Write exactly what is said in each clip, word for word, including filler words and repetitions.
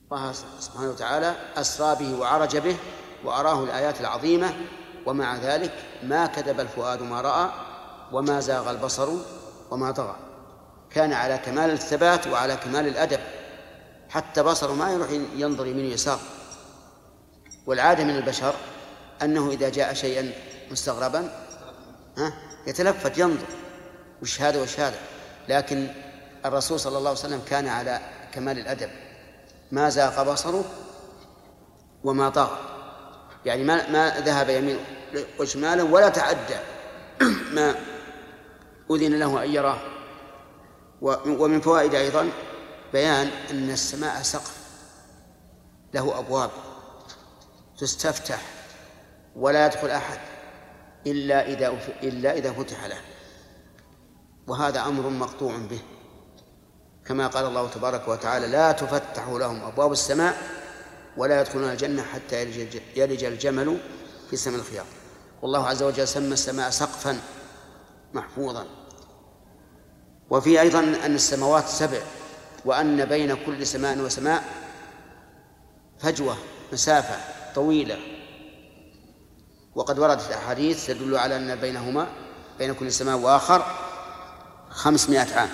الله سبحانه وتعالى أسرى به وعرج به وأراه الآيات العظيمة، ومع ذلك ما كذب الفؤاد ما رأى وما زاغ البصر وما طغى. كان على كمال الثبات وعلى كمال الأدب، حتى بصره ما يروح ينظر يمين ويسار. والعادة من البشر أنه إذا جاء شيئا مستغربا ها يتلفت ينظر وش هذا وش هذا، لكن الرسول صلى الله عليه وسلم كان على كمال الأدب، ما زاغ بصره وما طغى، يعني ما ما ذهب يمين وشمالا ولا تعدى ما أذن له أن يراه. ومن فوائد أيضا بيان أن السماء سقف له أبواب تستفتح ولا يدخل أحد إلا إذا إلا إذا فتح له، وهذا أمر مقطوع به، كما قال الله تبارك وتعالى: لا تفتح لهم أبواب السماء ولا يدخلون الجنة حتى يلج الجمل في سم الخياط. والله عز وجل سمى السماء سقفا محفوظا. وفي أيضا أن السماوات سبع، وأن بين كل سماء وسماء فجوة مسافة طويلة، وقد وردت أحاديث تدل على أن بينهما بين كل سماء وآخر خمسمائة عام.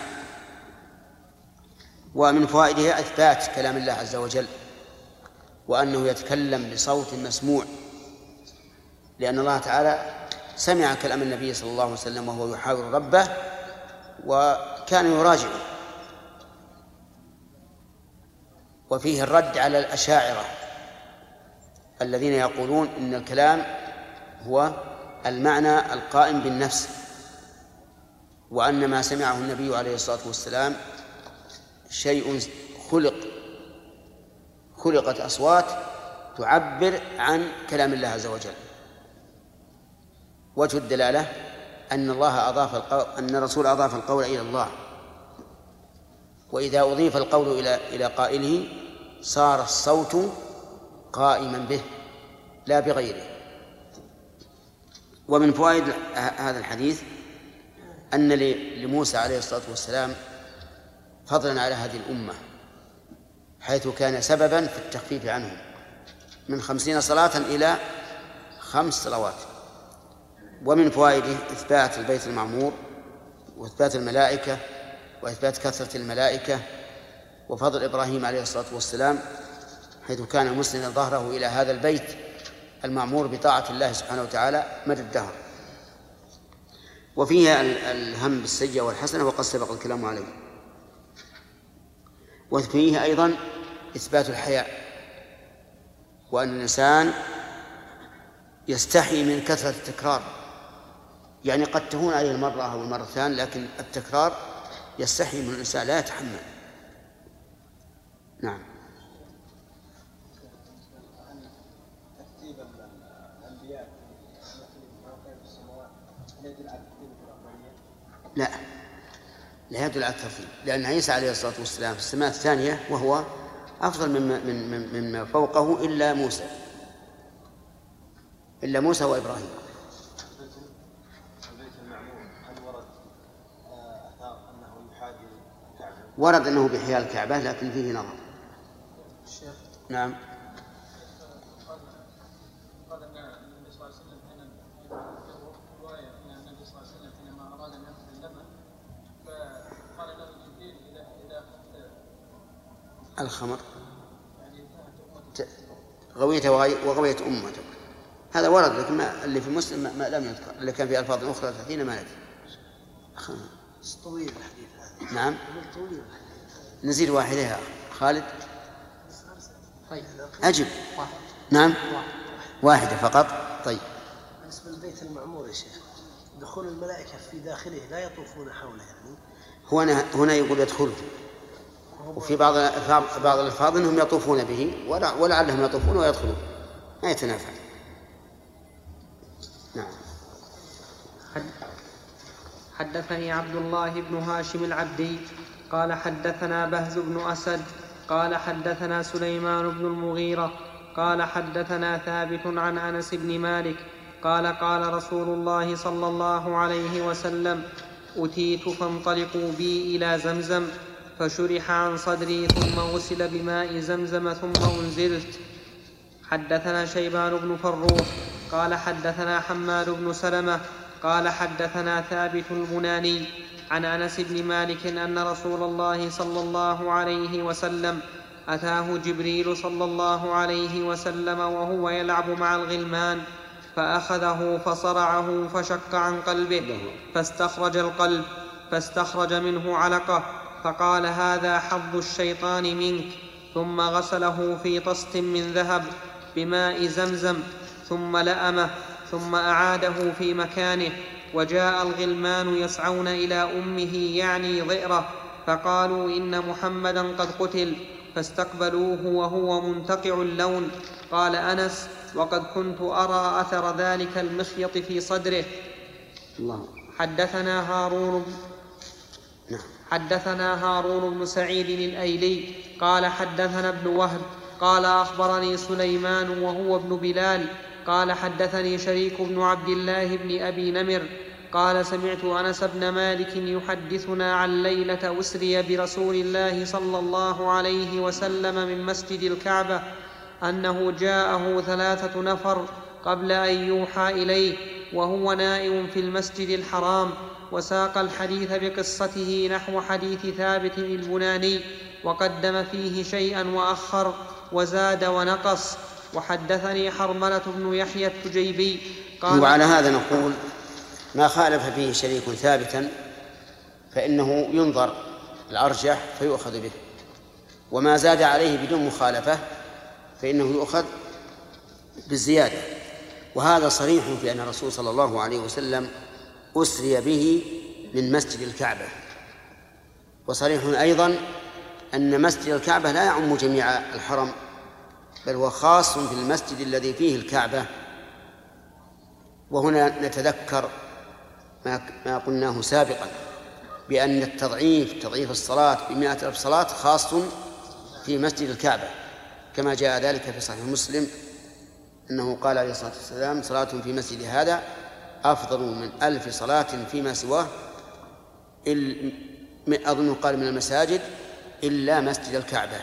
ومن فوائدها إثبات كلام الله عز وجل، وأنه يتكلم بصوت مسموع، لأن الله تعالى سمع كلام النبي صلى الله عليه وسلم وهو يحاور ربه وكان يراجعه. وفيه الرد على الأشاعرة الذين يقولون إن الكلام هو المعنى القائم بالنفس، وأن ما سمعه النبي عليه الصلاة والسلام شيء خلق خلقت أصوات تعبر عن كلام الله عز وجل. وجه الدلالة أن الله أضاف القول أن الرسول أضاف القول إلى الله، وإذا أضيف القول إلى إلى قائله صار الصوت قائما به لا بغيره. ومن فوائد هذا الحديث أن لموسى عليه الصلاة والسلام فضلا على هذه الأمة، حيث كان سببا في التخفيف عنهم من خمسين صلاة إلى خمس صلوات. ومن فوائده إثبات البيت المعمور وإثبات الملائكة وإثبات كثرة الملائكة، وفضل إبراهيم عليه الصلاة والسلام حيث كان مسلما ظهره إلى هذا البيت المعمور بطاعة الله سبحانه وتعالى مدى الدهر. وفيها الهم بالسيئة والحسنة وقد سبق الكلام عليه. وفيه أيضا إثبات الحياء، وأن الإنسان يستحي من كثرة التكرار، يعني قد تهون عليه المرة أو المرتان، لكن التكرار يستحي من الإنسان لا يتحمل. نعم. لا لا يدل على الترتيب، لأن عيسى عليه الصلاة والسلام في السماء الثانية وهو أفضل مما من مما فوقه إلا موسى إلا موسى وإبراهيم. ورد أنه بحيال الكعبة، لكن فيه نظر. نعم. الخمر غويته وغوية أمتك، هذا ورد، لكن ما اللي في مسلم ما لم يذكر، اللي كان في ألفاظ أخرى تأتينا ما ندري. طويل الحديث هذا. نعم. طويل. نزيد واحدة يا خالد. طيب. أجب. واحد. نعم. واحد. واحدة فقط. طيب. بالنسبة للبيت المعمور يا شيخ، دخول الملائكة في داخله لا يطوفون حوله يعني. هنا هنا يقول يدخل، وفي بعض بعض الألفاظ أنهم يطوفون به ولعلهم يطوفون ويدخلون، ما يتنافع. نعم. حدثني عبد الله بن هاشم العبدي قال حدثنا بهز بن أسد قال حدثنا سليمان بن المغيرة قال حدثنا ثابت عن أنس بن مالك قال قال رسول الله صلى الله عليه وسلم: أتيت فانطلقوا بي إلى زمزم فشرح عن صدري ثم غسل بماء زمزم ثم أنزلت. حدثنا شيبان بن فروخ قال حدثنا حماد بن سلمة قال حدثنا ثابت البناني عن أنس بن مالك أن رسول الله صلى الله عليه وسلم أتاه جبريل صلى الله عليه وسلم وهو يلعب مع الغلمان فأخذه فصرعه فشق عن قلبه فاستخرج القلب فاستخرج منه علقة فقال هذا حظ الشيطان منك، ثم غسله في طست من ذهب بماء زمزم ثم لأمه ثم أعاده في مكانه. وجاء الغلمان يسعون إلى أمه يعني ضئره فقالوا إن محمدا قد قتل فاستقبلوه وهو منتقع اللون. قال أنس وقد كنت أرى أثر ذلك المخيط في صدره. الله. حدثنا هارون حدثنا هارون بن سعيد الأيلي قال حدثنا ابن وهب قال أخبرني سليمان وهو ابن بلال قال حدثني شريك بن عبد الله بن أبي نمر قال سمعت أنس بن مالك يحدثنا عن ليلة أسري برسول الله صلى الله عليه وسلم من مسجد الكعبة أنه جاءه ثلاثة نفر قبل أن يوحى إليه وهو نائم في المسجد الحرام، وساق الحديث بقصته نحو حديث ثابت البناني وقدم فيه شيئا وأخر وزاد ونقص. وحدثني حرملة بن يحيى التجيبي قال وعلى هذا نقول ما خالف فيه شريك ثابتا فإنه ينظر الأرجح فيؤخذ به، وما زاد عليه بدون مخالفة فإنه يؤخذ بالزيادة. وهذا صريح في أن الرسول صلى الله عليه وسلم أسري به من مسجد الكعبة، وصريح أيضا أن مسجد الكعبة لا يعم جميع الحرم بل هو خاص في المسجد الذي فيه الكعبة. وهنا نتذكر ما قلناه سابقا بأن التضعيف تضعيف الصلاة بمئة ألف صلاة خاص في مسجد الكعبة، كما جاء ذلك في صحيح مسلم أنه قال عليه الصلاة والسلام صلاة في مسجد هذا أفضل من ألف صلاة فيما سواه، أظن قال من المساجد إلا مسجد الكعبة.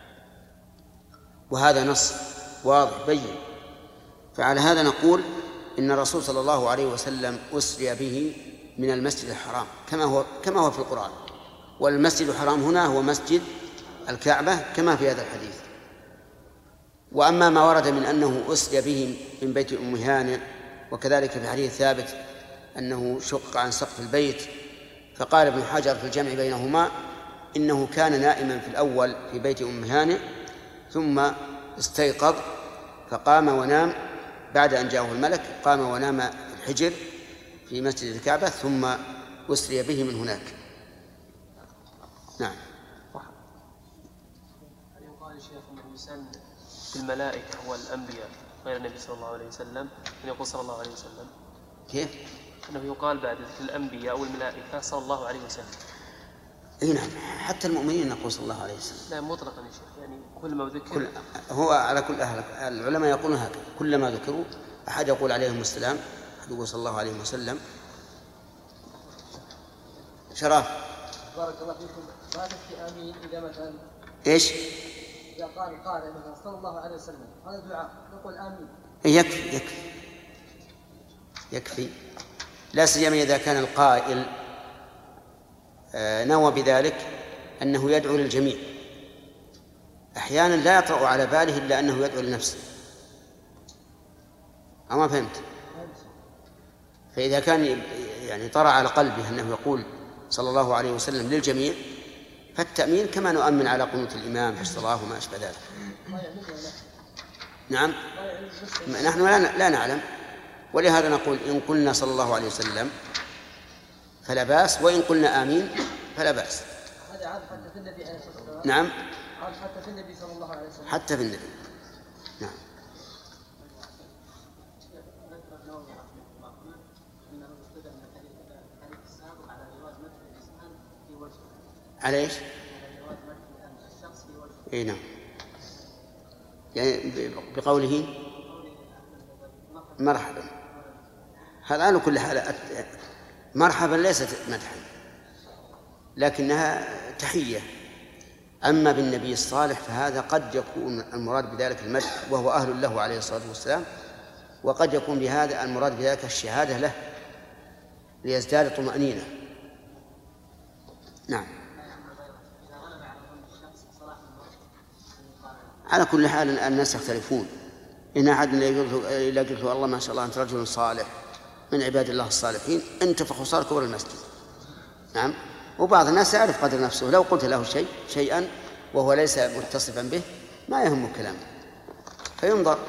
وهذا نص واضح بين. فعلى هذا نقول إن الرسول صلى الله عليه وسلم أسري به من المسجد الحرام كما هو كما هو في القرآن، والمسجد الحرام هنا هو مسجد الكعبة كما في هذا الحديث. وأما ما ورد من أنه أسري به من بيت أم هانئ، وكذلك في حديث ثابت أنه شق عن سقف البيت، فقال ابن حجر في الجمع بينهما إنه كان نائما في الأول في بيت أم هانئ ثم استيقظ فقام ونام بعد أن جاءه الملك، قام ونام في الحجر في مسجد الكعبة ثم أسري به من هناك. نعم. هل يقال شيخ أنه يسن في الملائكة والأنبياء غير النبي صلى الله عليه وسلم أن يقول صلى الله عليه وسلم؟ كيف؟ أنه يقال بعد الأنبياء والملائكة صلى الله عليه وسلم. اي نعم، حتى المؤمنين نقول صلى الله عليه وسلم. لا مطلقا يا شيخ، يعني كل ما ذكر كل هو على كل أهل العلماء يقولون هكذا، كلما ذكروا أحد يقول عليهم السلام، أحد يقول صلى الله عليه وسلم. شرف بارك الله فيكم. ما تكفي آمين إذا مثلا إيش؟ إذا قال قال مثلا صلى الله عليه وسلم هذا دعاء نقول آمين. يكفي يكفي يكفي لا سيما إذا كان القائل نوى بذلك أنه يدعو للجميع. أحيانا لا يطرأ على باله إلا أنه يدعو لنفسه. أما فهمت؟ فإذا كان يعني طرأ على قلبه أنه يقول صلى الله عليه وسلم للجميع فالتأمين كما نؤمن على قنوت الإمام في الصلاة وما أشبه ذلك. نعم، نحن لا نعلم، ولهذا نقول إن قلنا صلى الله عليه وسلم فلا بأس، وإن قلنا آمين فلا بأس. هذا عاد حتى في النبي عليه الصلاة والسلام. نعم، عاد حتى في النبي صلى الله عليه وسلم. حتى في النبي. نعم. على ايش؟ اي نعم، يعني بقوله مرحبا. هذا على كل حال مرحبا ليست مدحا لكنها تحية. أما بالنبي الصالح فهذا قد يكون المراد بذلك المدح وهو أهل له عليه الصلاة والسلام، وقد يكون بهذا المراد بذلك الشهادة له ليزداد طمأنينة. نعم. على كل حال الناس يختلفون، إن أحد إلا قلت له الله ما شاء الله أنت رجل صالح من عباد الله الصالحين انتفخ صار كبر المسجد. نعم. وبعض الناس يعرف قدر نفسه، لو قلت له شيء شيئا وهو ليس متصفا به ما يهم كلامه فينظر.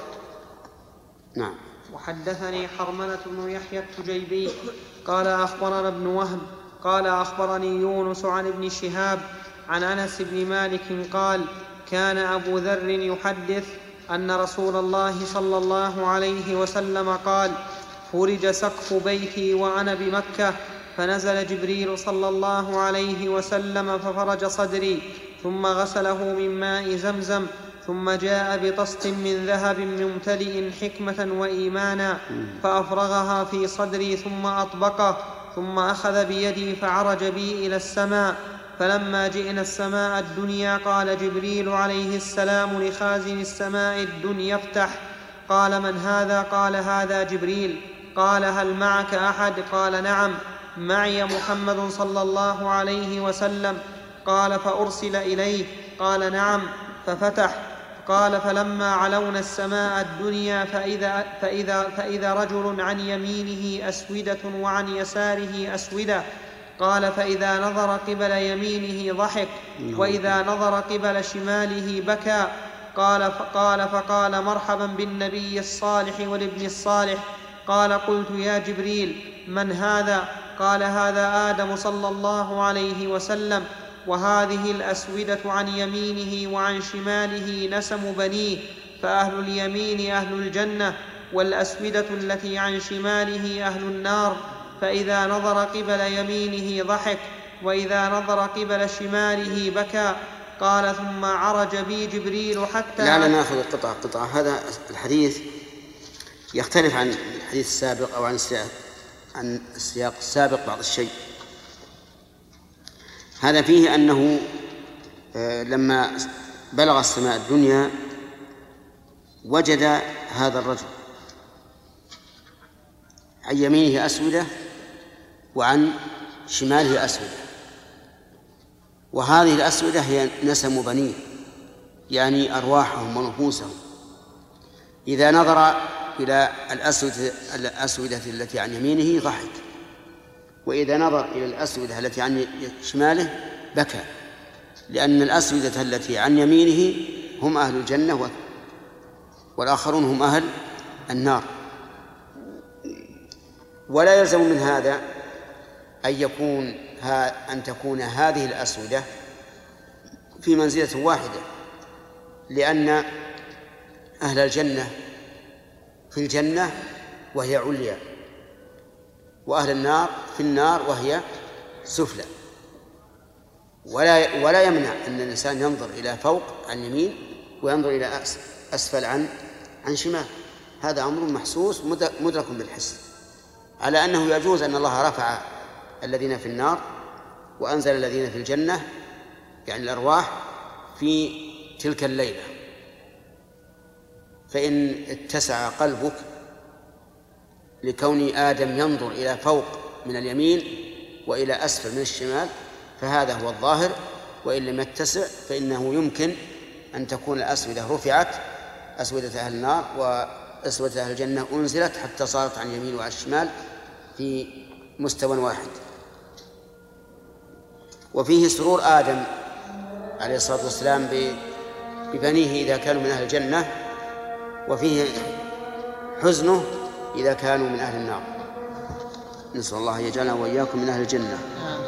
نعم. وحدثني حرملة بن يحيى التجيبي قال أخبرنا ابن وهب قال أخبرني يونس عن ابن شهاب عن أنس بن مالك قال كان أبو ذر يحدث أن رسول الله صلى الله عليه وسلم قال فرج سقف بيتي وأنا بمكة فنزل جبريل صلى الله عليه وسلم ففرج صدري ثم غسله من ماء زمزم ثم جاء بطست من ذهب ممتلئ حكمة وإيمانا فأفرغها في صدري ثم أطبقه ثم أخذ بيدي فعرج بي إلى السماء. فلما جئنا السماء الدنيا قال جبريل عليه السلام لخازن السماء الدنيا افتح. قال من هذا؟ قال هذا جبريل. قال هل معك أحد؟ قال نعم معي محمد صلى الله عليه وسلم. قال فأرسل إليه؟ قال نعم ففتح. قال فلما علونا السماء الدنيا فإذا, فإذا, فإذا رجل عن يمينه أسودة وعن يساره أسودة. قال فإذا نظر قبل يمينه ضحك وإذا نظر قبل شماله بكى. قال فقال, فقال مرحبا بالنبي الصالح والابن الصالح. قال قلت يا جبريل من هذا؟ قال هذا آدم صلى الله عليه وسلم وهذه الأسودة عن يمينه وعن شماله نسم بنيه فأهل اليمين أهل الجنة والأسودة التي عن شماله أهل النار. فإذا نظر قبل يمينه ضحك وإذا نظر قبل شماله بكى. قال ثم عرج بي جبريل حتى لعلنا نأخذ القطعة قطعة. هذا الحديث يختلف عن الحديث السابق أو عن السياق, عن السياق السابق بعض الشيء. هذا فيه أنه لما بلغ السماء الدنيا وجد هذا الرجل عن يمينه أسودة وعن شماله أسودة، وهذه الأسودة هي نسم بنيه يعني أرواحهم ونفوسهم. إذا نظر إلى الأسودة, الأسودة التي عن يمينه ضحك وإذا نظر إلى الأسودة التي عن شماله بكى، لأن الأسودة التي عن يمينه هم أهل الجنة والآخرون هم أهل النار. ولا يلزم من هذا أن يكون أن تكون هذه الأسودة في منزلة واحدة، لأن أهل الجنة في الجنة وهي عليا وأهل النار في النار وهي سفلى. ولا ولا يمنع أن الإنسان ينظر إلى فوق عن يمين وينظر إلى أسفل عن عن شمال. هذا أمر محسوس مدرك بالحس، على أنه يجوز أن الله رفع الذين في النار وأنزل الذين في الجنة يعني الأرواح في تلك الليلة. فإن اتسع قلبك لكون آدم ينظر إلى فوق من اليمين وإلى أسفل من الشمال فهذا هو الظاهر، وإن لم يتسع فإنه يمكن أن تكون الأسودة رفعت، أسودة أهل النار وأسودة أهل الجنة أنزلت حتى صارت عن يمين وعن الشمال في مستوى واحد. وفيه سرور آدم عليه الصلاة والسلام ببنيه إذا كانوا من أهل الجنة، وفيه حزنه إذا كانوا من أهل النار. نسأل الله يجعلنا وإياكم من أهل الجنة.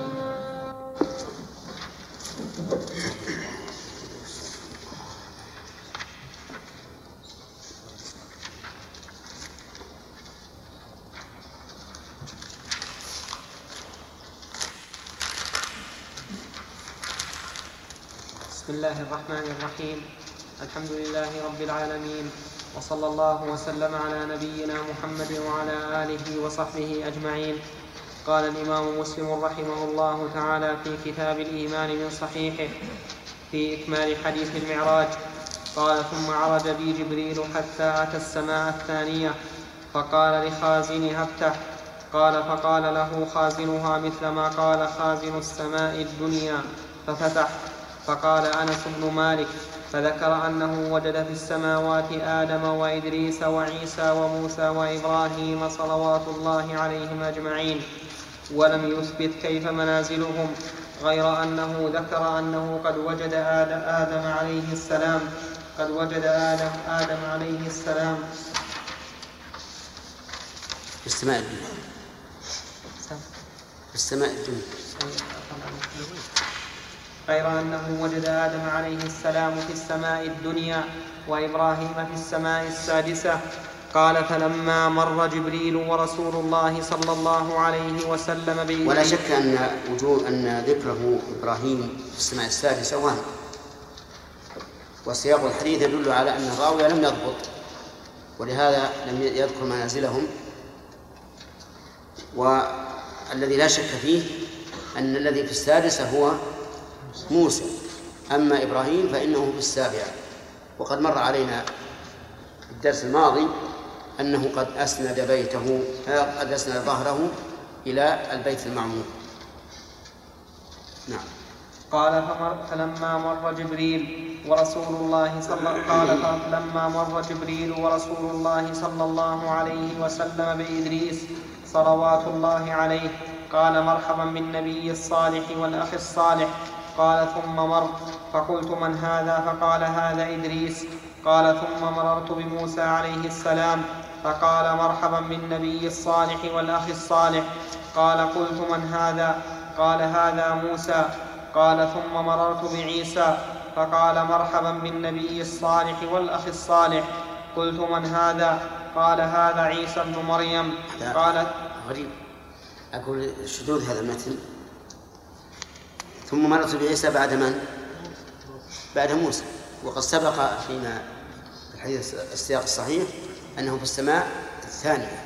بسم الله الرحمن الرحيم. الحمد لله رب العالمين، وصلى الله وسلم على نبينا محمد وعلى آله وصحبه أجمعين. قال الإمام مسلم رحمه الله تعالى في كتاب الإيمان من صحيحه: في إكمال حديث المعراج. قال ثم عرج بي جبريل حتى أتى السماء الثانية فقال لخازنها افتح. قال فقال له خازنها مثل ما قال خازن السماء الدنيا ففتح. فقال أنس بن مالك فذكر أنه وجد في السماوات آدم وإدريس وعيسى وموسى وإبراهيم صلوات الله عليهم أجمعين، ولم يثبت كيف منازلهم، غير أنه ذكر أنه قد وجد آدم عليه السلام قد وجد آدم, آدم عليه السلام في السماء الدنيا في السماء الدنيا غير أنه وجد آدم عليه السلام في السماء الدنيا وإبراهيم في السماء السادسة. قال فلما مر جبريل ورسول الله صلى الله عليه وسلم بإذنه. ولا شك أن وجود أن ذكره إبراهيم في السماء السادسة وهم، وسياق الحديث يدل على أن الراوي لم يضبط، ولهذا لم يذكر منازلهم. والذي لا شك فيه أن الذي في السادسة هو موسى، أما إبراهيم فإنه في السابعة. وقد مر علينا في الدرس الماضي أنه قد أسند بيته قد أسند ظهره إلى البيت المعمور. نعم. قال فلما مر جبريل ورسول الله صلى قال فلما مر جبريل ورسول الله صلى الله عليه وسلم بإدريس صلوات الله عليه قال مرحبا بالنبي الصالح والأخ الصالح. قال ثم مر فقلت من هذا؟ فقال هذا إدريس. قال ثم مررت بموسى عليه السلام فقال مرحبا بالنبي الصالح والأخ الصالح. قال قلت من هذا؟ قال هذا موسى. قال ثم مررت بعيسى فقال مرحبا بالنبي الصالح والأخ الصالح. قلت من هذا؟ قال هذا عيسى بن مريم. قال غريب، أقول شذوذ هذا المتن. ثم مررت بعيسى بعد من؟ بعد موسى، وقد سبق فيما الحديث السياق الصحيح أنه في السماء الثانية.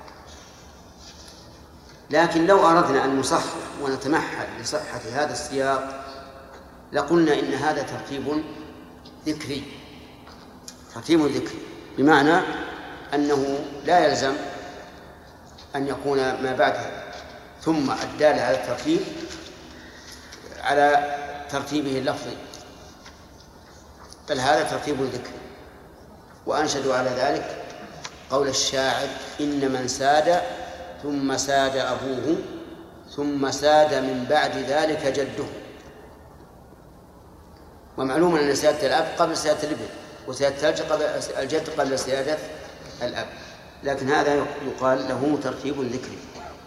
لكن لو أردنا أن نصحح ونتمحل لصحة هذا السياق لقلنا إن هذا ترتيب ذكري ترتيب ذكري بمعنى أنه لا يلزم أن يكون ما بعده ثم الدال على الترتيب على ترتيبه اللفظي، بل هذا ترتيب ذكري. وأنشد على ذلك قول الشاعر إن من ساد ثم ساد أبوه ثم ساد من بعد ذلك جده. ومعلوم أن سيادة الأب قبل سيادة الابن، وسيادة الجد قبل سيادة الأب، لكن هذا يقال له ترتيب ذكري.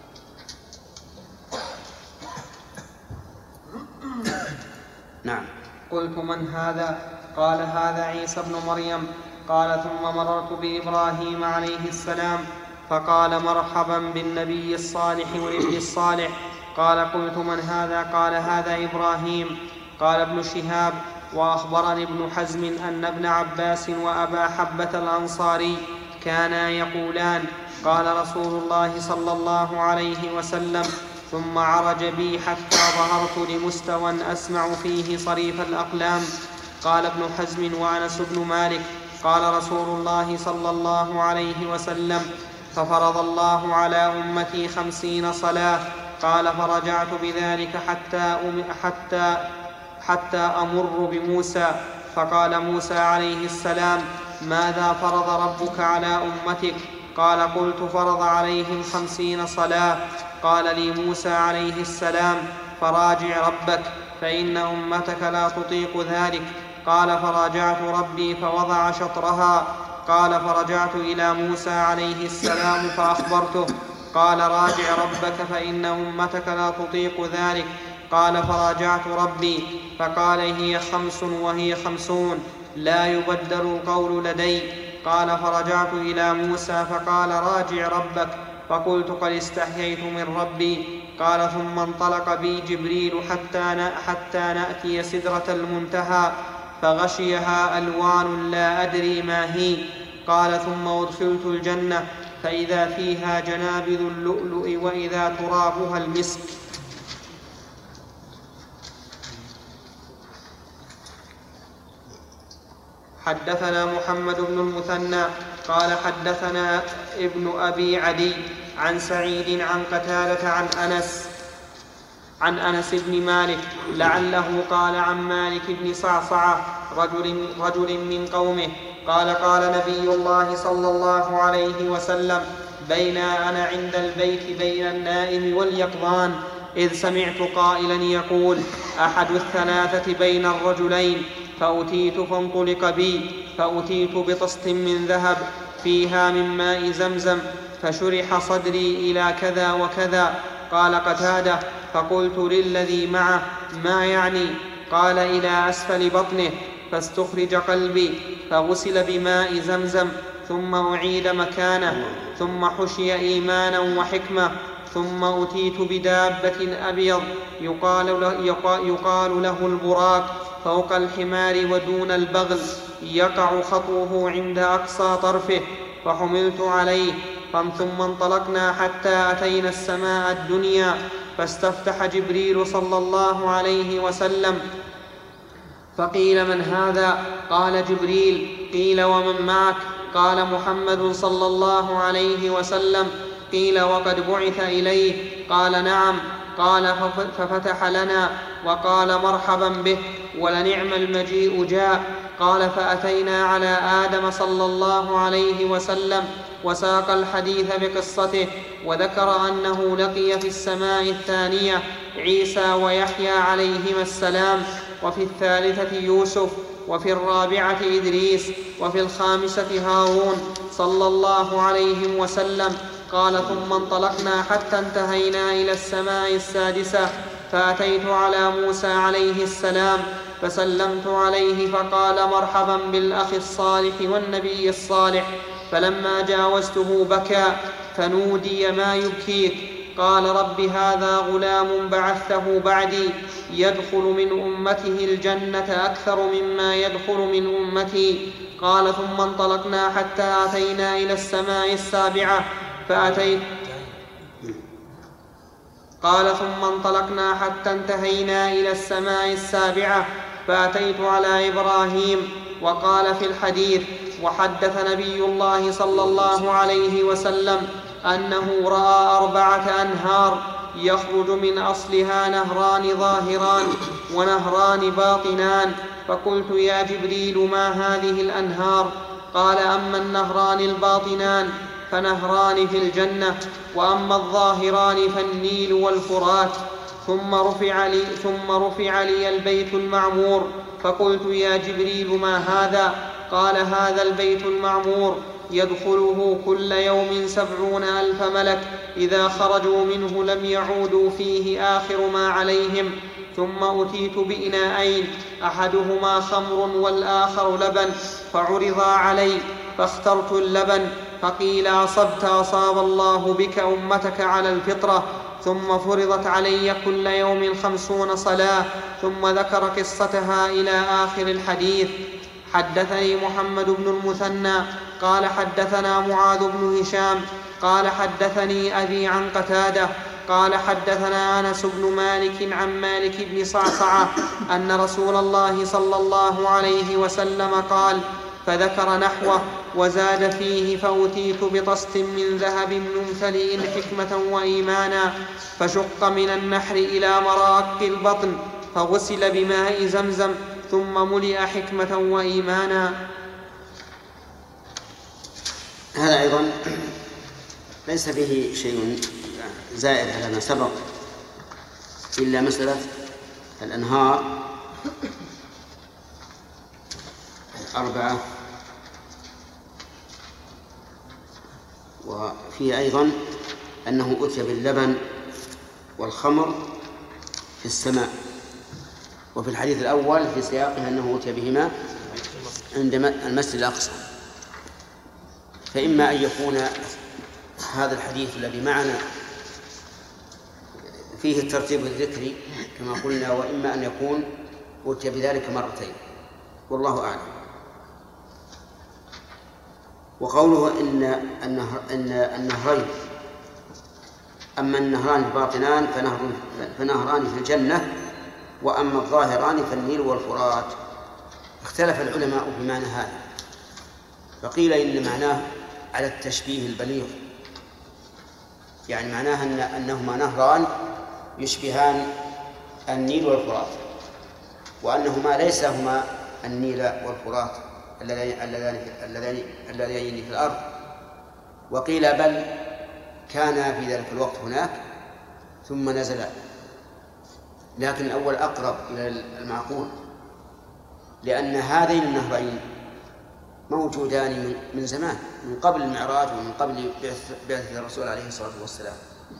نعم. قلت من هذا؟ قال هذا عيسى بن مريم. قال ثم مررت بإبراهيم عليه السلام فقال مرحبا بالنبي الصالح والابن الصالح. قال قلت من هذا؟ قال هذا إبراهيم. قال ابن شهاب وأخبرني ابن حزم أن ابن عباس وأبا حبة الأنصاري كانا يقولان قال رسول الله صلى الله عليه وسلم ثم عرج بي حتى ظهرت لمستوى أسمع فيه صريف الأقلام. قال ابن حزم وأنس بن مالك قال رسول الله صلى الله عليه وسلم ففرض الله على أمتي خمسين صلاة. قال فرجعت بذلك حتى, أم حتى, حتى أمر بموسى فقال موسى عليه السلام ماذا فرض ربك على أمتك؟ قال قلت فرض عليهم خمسين صلاة. قال لي موسى عليه السلام فراجع ربك فإن أمتك لا تطيق ذلك. قال فراجعت ربي فوضع شطرها. قال فرجعت إلى موسى عليه السلام فأخبرته. قال راجع ربك فإن أمتك لا تطيق ذلك. قال فراجعت ربي فقال هي خمس وهي خمسون لا يبدل القول لدي. قال فرجعت إلى موسى فقال راجع ربك فقلت قد استحييت من ربي. قال ثم انطلق بي جبريل حتى, حتى نأتي سدرة المنتهى فغشيها ألوان لا أدري ما هي. قال ثم أدخلت الجنة فإذا فيها جنابذ اللؤلؤ وإذا ترابها المسك. حدثنا محمد بن المثنى قال حدثنا ابن أبي عدي عن سعيد عن قتادة عن أنس عن أنس بن مالك لعله قال عن مالك بن صعصعة رجل, رجل من قومه قال قال نبي الله صلى الله عليه وسلم بينا أنا عند البيت بين النائم واليقظان إذ سمعت قائلا يقول أحد الثلاثة بين الرجلين فأتيت فانطلق بي فأتيت بطست من ذهب فيها من ماء زمزم فشرح صدري إلى كذا وكذا. قال قتادة فقلت للذي معه ما يعني؟ قال إلى أسفل بطنه فاستخرج قلبي فغسل بماء زمزم ثم أعيد مكانه ثم حشي إيمانا وحكمة ثم أتيت بدابة أبيض يقال له, يقال له البراق فوق الحمار ودون البغل يقع خطوه عند أقصى طرفه فحملت عليه ثم انطلقنا حتى أتينا السماء الدنيا فاستفتح جبريل صلى الله عليه وسلم فقيل من هذا؟ قال جبريل. قيل ومن معك؟ قال محمد صلى الله عليه وسلم. قيل وقد بعث إليه؟ قال نعم. قال ففتح لنا وقال مرحبا به ولنعم المجيء جاء. قال فأتينا على آدم صلى الله عليه وسلم وساق الحديث بقصته وذكر أنه لقي في السماء الثانية عيسى ويحيى عليهما السلام وفي الثالثة يوسف وفي الرابعة إدريس وفي الخامسة هارون صلى الله عليه وسلم. قال ثم انطلقنا حتى انتهينا إلى السماء السادسة فأتيت على موسى عليه السلام فسلمت عليه فقال مرحبا بالأخ الصالح والنبي الصالح. فلما جاوزته بكى فنودي ما يبكيك؟ قال رب هذا غلام بعثته بعدي يدخل من أمته الجنة أكثر مما يدخل من أمتي. قال ثم انطلقنا حتى أتينا إلى السماء السابعة فأتيت قال ثم انطلقنا حتى انتهينا إلى السماء السابعة فأتيت على إبراهيم. وقال في الحديث وحدث نبي الله صلى الله عليه وسلم أنه رأى أربعة أنهار يخرج من أصلها نهران ظاهران ونهران باطنان. فقلت يا جبريل ما هذه الأنهار؟ قال أما النهران الباطنان فنهران في الجنة وأما الظاهران فالنيل والفرات. ثم رفع لي, ثم رفع لي البيت المعمور فقلت يا جبريل ما هذا؟ قال هذا البيت المعمور يدخله كل يوم سبعون ألف ملك إذا خرجوا منه لم يعودوا فيه آخر ما عليهم. ثم أتيت بإناءين أحدهما خمر والآخر لبن فعرضا علي فاخترت اللبن فقيل أصبت أصاب الله بك أمتك على الفطرة. ثم فرضت علي كل يوم خمسون صلاة. ثم ذكر قصتها إلى آخر الحديث. حدثني محمد بن المثنى قال حدثنا معاذ بن هشام قال حدثني أبي عن قتادة قال حدثنا أنس بن مالك عن مالك بن صعصعة أن رسول الله صلى الله عليه وسلم قال فذكر نحوه وزاد فيه فأتيت بطست من ذهب ممتلئ حكمة وإيمانا فشق من النحر إلى مراق البطن فغسل بماء زمزم ثم ملئ حكمة وإيمانا. هذا أيضا ليس فيه شيء زائد على ما سبق إلا مسألة الأنهار أربعة وفيه أيضا أنه أتي باللبن والخمر في السماء. وفي الحديث الأول في سياقه أنه أتي بهما عند المسجد الأقصى. فإما أن يكون هذا الحديث الذي معنا فيه الترتيب الذكري كما قلنا وإما أن يكون أتي بذلك مرتين والله أعلم. وقوله إن أن النهرين أما النهران الباطنان فنهر فنهران في الجنة وأما الظاهران فالنيل والفرات. اختلف العلماء في معنى هذا، فقيل إن معناه على التشبيه البليغ، يعني معناه أن أنهما نهران يشبهان النيل والفرات، وأنهما ليس هما النيل والفرات اللذين في الأرض. وقيل بل كان في ذلك الوقت هناك ثم نزلا، لكن الأول أقرب إلى المعقول، لأن هذين النهرين موجودان من زمان، من قبل المعراج ومن قبل بعثة الرسول عليه الصلاة والسلام.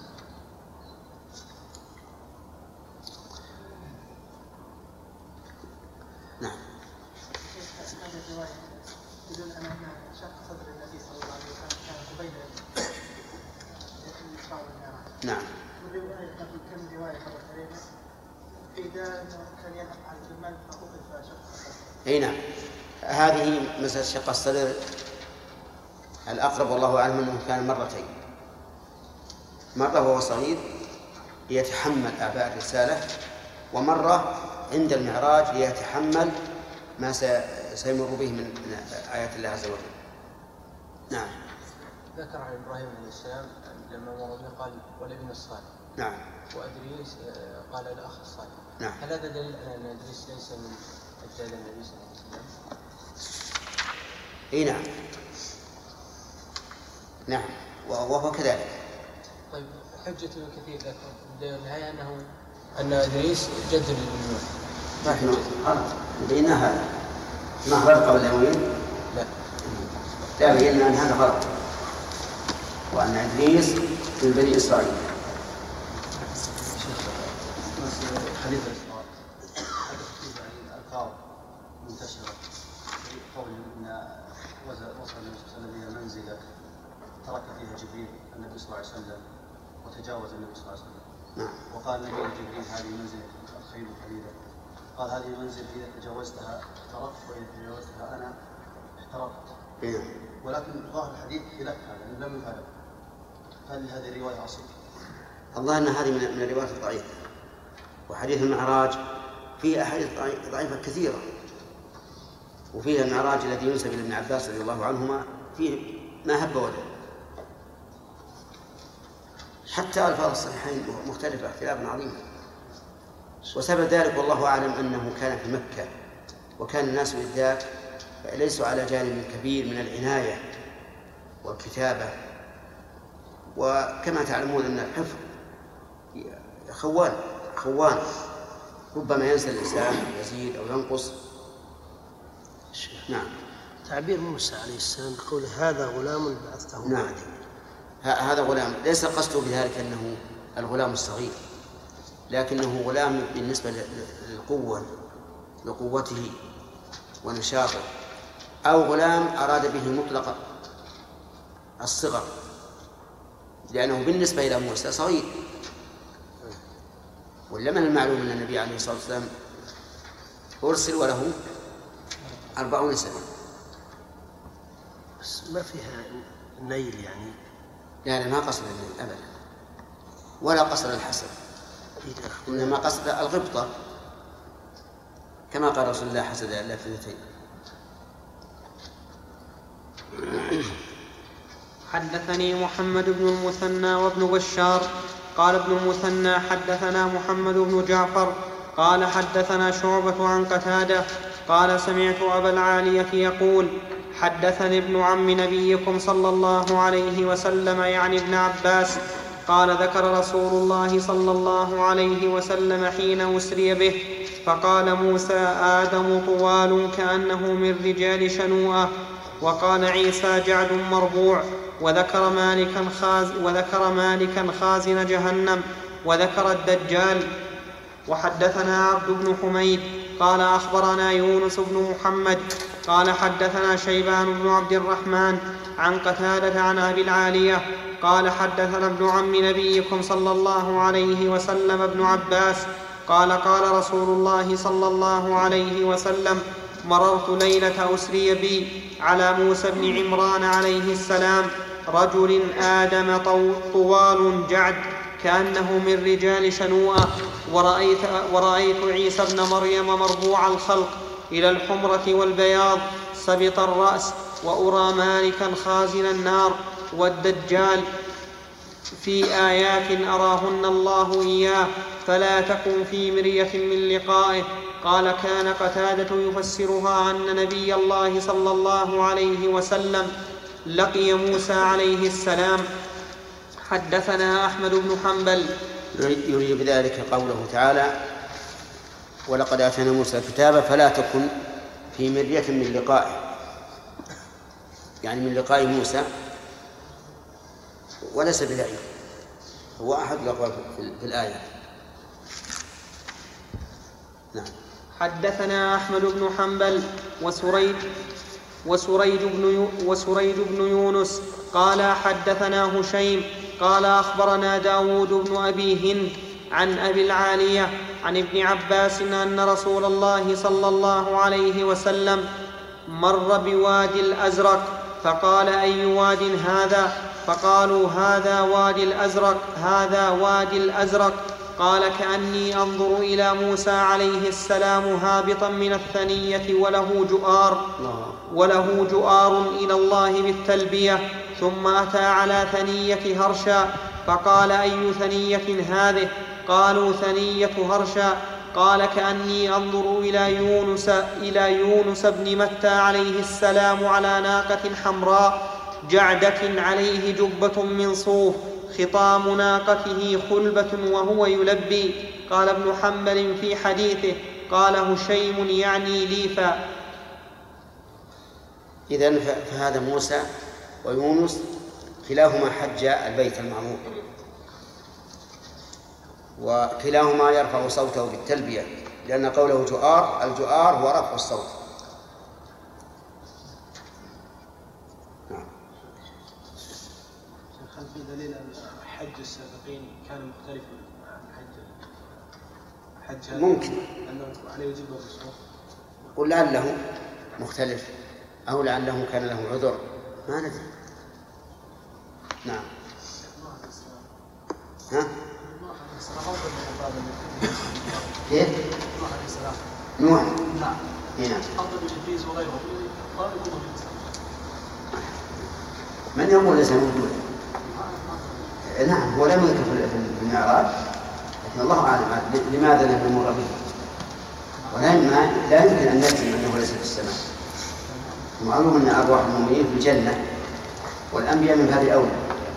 نعم. هذه الرواية تدل على أن شق صدر النبي صلى الله عليه وسلم كان قبيل الإسراء والمعراج. نعم. والرواية كم رواية مرت علينا في ذا أنه كان ينهى عن المال فأخذ فشق صدره. أي نعم. هذه مسألة شق الصدر الأقرب والله أعلم أنه كان مرتين، مرة وهو صغير ليتحمل آباء الرسالة، ومرة عند المعراج ليتحمل ما سيمر به من آيات الله عز وجل. نعم. ذكر عن إبراهيم عليه السلام لما مرضنا قال والابن الصالح. نعم. وأدريس قال الأخ الصالح. نعم. هل هذا دليل على أن أدريس ليس من أجداد النبي صلى الله عليه وسلم؟ اي نعم. نعم وهو كذلك. طيب حجة ابن كثير ذكر النهاية أنه أن إدريس جد للنوح. نحن بينا هذا ما فرق قبل الأولين؟ لا. لا، بينا أن هذا فرق، وأن إدريس من بني إسرائيل. حديث الإسراء الألقاب منتشرة قول إن وصل النبي صلى الله عليه وسلم إلى منزلة ترك فيها جبريل النبي صلى الله عليه وسلم وتجاوز النبي صلى الله عليه وسلم. نعم. وقال النبي لجبريل هذه منزلة الخيل القليلة، قال هذه المنزلة إذا تجاوزتها احترقت وإذا تجاوزتها أنا احترقت. إيه. ولكن ظاهر الحديث خلاف هذا لم يفعل. هل هذه الرواية أصل؟ الله أن هذه من من الروايات الضعيفة، وحديث المعراج فيه أحاديث ضعيفة كثيرة، وفيه المعراج الذي ينسب إلى ابن عباس رضي الله عنهما فيه ما هب ودب، حتى ألفاظ الصحيحين مختلفة اختلافا عظيما. وسبب ذلك والله أعلم أنه كان في مكة، وكان الناس بالذات ليسوا على جانب كبير من العناية والكتابة، وكما تعلمون أن الحفظ خوان خوان ربما ينسى الإنسان أو يزيد أو ينقص. نعم. تعبير موسى عليه السلام بقول هذا غلام بعثته. نعم. هذا غلام ليس قصده بذلك أنه الغلام الصغير، لكنه غلام بالنسبة للقوة لقوته ونشاطه، أو غلام أراد به مطلق الصغر، لأنه بالنسبة إلى موسى صغير. ولا من المعلوم أن النبي عليه الصلاة والسلام أرسل وله أربعون سنة. بس ما فيها نيل يعني. لا لا، ما قصد النيل أبدا، ولا قصد الحسن، إنما قصد الغبطة، كما قال رسول الله حسد اللافتين. حدثني محمد بن المثنى وابن بشار قال ابن المثنى حدثنا محمد بن جعفر قال حدثنا شعبة عن قتادة قال سمعت أبا العالية يقول حدثني ابن عم نبيكم صلى الله عليه وسلم يعني ابن عباس قال ذكر رسول الله صلى الله عليه وسلم حين أسري به فقال موسى آدم طوال كأنه من رجال شنوءة، وقال عيسى جعد مربوع، وذكر مالكا خاز وذكر مالكا خازن جهنم، وذكر الدجال. وحدثنا عبد بن حميد قال أخبرنا يونس بن محمد قال حدثنا شيبان بن عبد الرحمن عن قتادة عن أبي العالية قال حدثنا ابن عم نبيكم صلى الله عليه وسلم ابن عباس قال قال رسول الله صلى الله عليه وسلم مررت ليلة أسري بي على موسى بن عمران عليه السلام رجل آدم طوال جعد كأنه من رجال شنوءة، ورأيت, ورأيت عيسى بن مريم مربوع الخلق إلى الحمرة والبياض سبط الرأس، وأرى مالكا خازن النار والدجال في آيات أراهن الله إياه، فلا تكن في مرية من لقائه. قال: كان قتادة يفسرها أن نبي الله صلى الله عليه وسلم لقي موسى عليه السلام. حدثنا أحمد بن حنبل. يريد بذلك قوله تعالى: ولقد آتينا موسى الكتاب فلا تكن في مرية من لقائه، يعني من لقاء موسى، وليس بذلك، هو أحد الأقوال في الآية. نعم. حدثنا أحمد بن حنبل وسريج وسريج بن وسريج بن يونس قال حدثنا هشيم قال أخبرنا داود بن أبي هند عن أبي العالية عن ابن عباس أن رسول الله صلى الله عليه وسلم مر بوادي الأزرق فقال: أي واد هذا؟ فقالوا: هذا وادي الأزرق هذا وادي الأزرق. قال: كأني أنظر إلى موسى عليه السلام هابطا من الثنية وله جؤار وله جؤار إلى الله بالتلبية، ثم أتى على ثنية هرشا فقال: أي ثنية هذه؟ قالوا: ثنية هرشا. قال: كأني أنظر إلى يونس إلى يونس بن متى عليه السلام على ناقة حمراء جعدة عليه جبة من صوف، خطام ناقته خلبة وهو يلبي. قال ابن حنبل في حديثه: قال هشيم يعني ليفا. إذن فهذا موسى ويونس كلاهما حج البيت المعمور، وكلاهما يرفع صوته بالتلبية، لأن قوله جؤار، الجؤار هو رفع الصوت. هل في دليل أن حج السابقين كان مختلفا عن حج حج هذا؟ ممكن أنه عليه جبة بالصوت. قل لعله مختلف أو لعله كان له عذر، ما ندري. نعم. ها؟ كيف؟ نوح. نعم. نعم. أفضل إبليس وغيره. من يقول ليس موجود؟ نعم، هو لم يذكر في المعراج، لكن الله أعلم لماذا لم يمر به، ولا لا يمكن أن نجزم أنه ليس في السماء. معلوم أن أرواح المؤمنين في الجنة، والأنبياء من هذه أولى.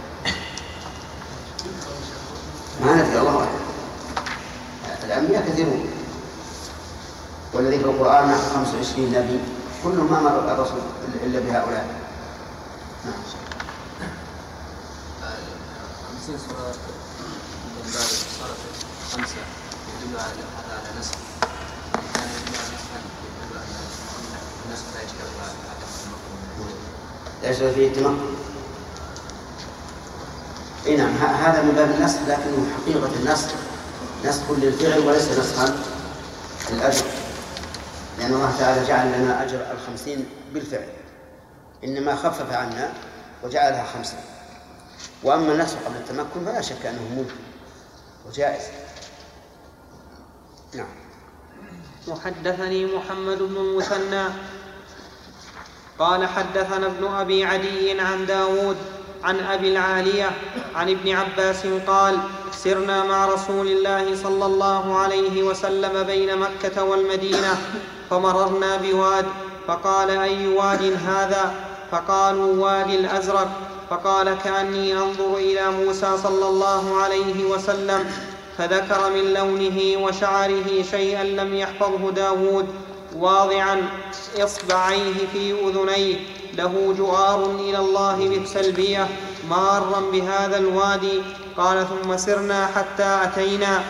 ما ندري، الله أعلم. الأنبياء كثيرون، والذي في القرآن خمسة وعشرين نبي كلهم ما مر الرسول إلا بهؤلاء. نعم. خمسين سورة من باب الصلاة خمسة يدل على على نسخ، يعني يدل على النسخ لا يجتمع على التمكن. ليس فيه التمكن. اي نعم، هذا من باب النسخ، لكنه حقيقة النسخ نسخ للفعل وليس نسخا للأجر، لأن الله تعالى جعل لنا أجر الخمسين بالفعل، إنما خفف عنا وجعلها خمسة. وأما النسخ قبل التمكن فلا شك أنه ممكن وجائز. نعم. وحدثني محمد بن المثنى قال حدثنا ابن أبي عدي عن داود عن أبي العالية عن ابن عباس قال: سرنا مع رسول الله صلى الله عليه وسلم بين مكة والمدينة فمررنا بواد، فقال: أي واد هذا؟ فقالوا: وادي الأزرق. فقال: كأني أنظر إلى موسى صلى الله عليه وسلم، فذكر من لونه وشعره شيئا لم يحفظه داود، واضعا إصبعيه في أذنيه، له جؤار إلى الله بالتلبية، مارا بهذا الوادي. قال: ثم سرنا حتى أتينا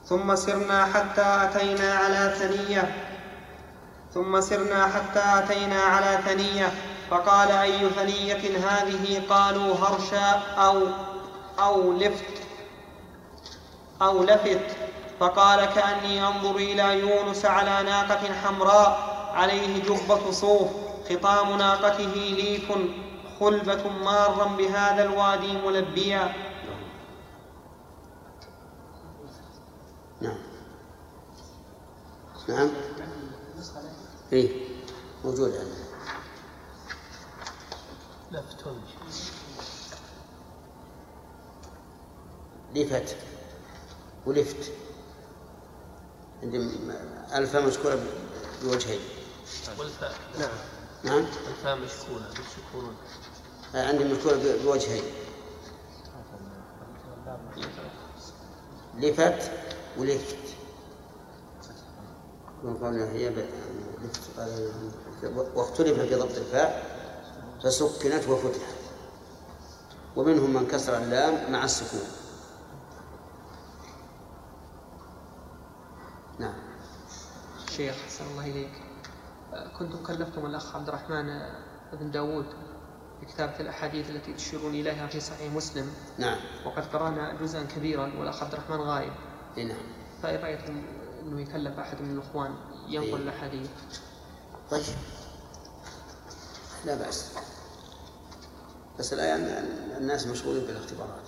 ثم سرنا حتى أتينا على ثنية ثم سرنا حتى أتينا على ثنية فقال أي ثنية هذه؟ قالوا هرشا أو, أو لفت أو لفت. فقال كأني أنظر إلى يونس على ناقة حمراء عليه جبة صوف خطام ناقته ليف خلبة مارا بهذا الوادي ملبيا. نعم نعم ايه موجود عندنا. لفتون لفت ولفت عندما الفاء مذكورة بوجهين. والفاء نعم نعم الفاء مشكونة مشكونون عندما مذكورة بوجهين لفت ولفت هي واختلف في ضبط الفاء فسكنت وفتحت ومنهم من كسر اللام مع السكون. نعم. شيخ أحسن الله إليك، كنتم كلفتم الأخ عبد الرحمن بن داود بكتابة الأحاديث التي تشيرون إليها في صحيح مسلم. نعم. وقد قرأنا جزءا كبيرا والأخ عبد الرحمن غائب. نعم. فإن رأيتم أنه يكلف أحد من الأخوان ينقل الأحاديث. طيب لا بأس، بس الآن الناس مشغولين بالاختبارات.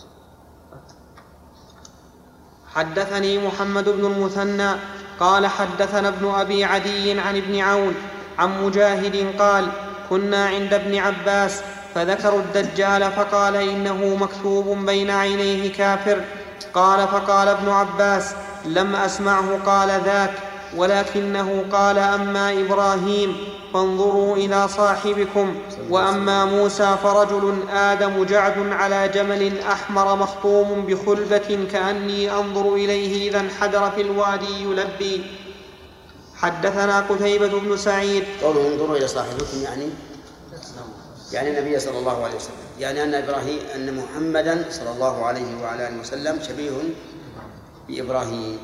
حدثني محمد بن المثنى قال حدثنا ابن أبي عدي عن ابن عون عن مجاهد قال كنا عند ابن عباس فذكروا الدجال فقال إنه مكتوب بين عينيه كافر. قال فقال ابن عباس لم أسمعه قال ذاك، ولكنه قال أما إبراهيم فانظروا إلى صاحبكم، وأما موسى فرجل آدم جعد على جمل أحمر مخطوم بخلبة كأني أنظر إليه إذا انحدر في الوادي يلبي. حدثنا قتيبة بن سعيد. قوله انظروا إلى صاحبكم يعني يعني النبي صلى الله عليه وسلم، يعني أن إبراهيم أن محمدا صلى الله عليه وعلى آله وسلم شبيه بإبراهيم.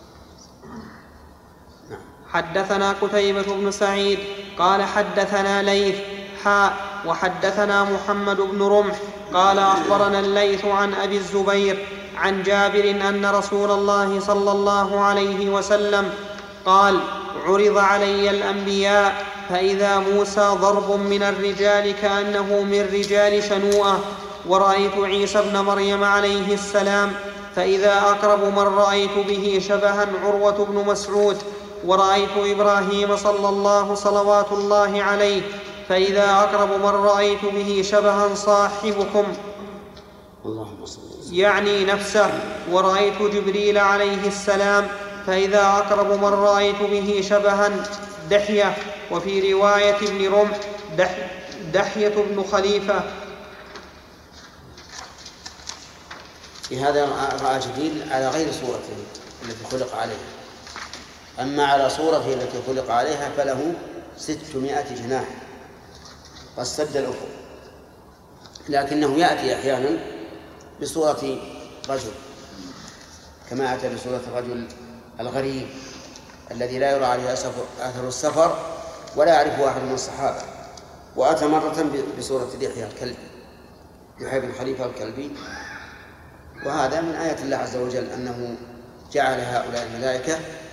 حدثنا قتيبة بن سعيد قال حدثنا ليث حاء وحدثنا محمد بن رمح قال أخبرنا الليث عن أبي الزبير عن جابر أن رسول الله صلى الله عليه وسلم قال عرض علي الأنبياء فإذا موسى ضرب من الرجال كأنه من رجال شنوءة، ورأيت عيسى ابن مريم عليه السلام فإذا أقرب من رأيت به شبها عروة بن مسعود، ورأيت إبراهيم صلى الله صلوات الله عليه فإذا أقرب من رأيت به شبها صاحبكم يعني نفسه، ورأيت جبريل عليه السلام فإذا أقرب من رأيت به شبها دحية، وفي رواية ابن رمح دح دحية بن خليفة. في هذا رأى جبريل على غير صورته التي خلق عليها، أما على صورته التي خلق عليها فله ستمائة جناح قد سد الأفق، لكنه يأتي أحيانا بصورة رجل كما أتى بصورة الرجل الغريب الذي لا يرى عليه أثر السفر ولا يعرفه أحد من الصحابة، وأتى مرة بصورة دحية الكلب دحية بن خليفة الكلبي. وهذا من آيات الله عز وجل أنه جعل هؤلاء الملائكة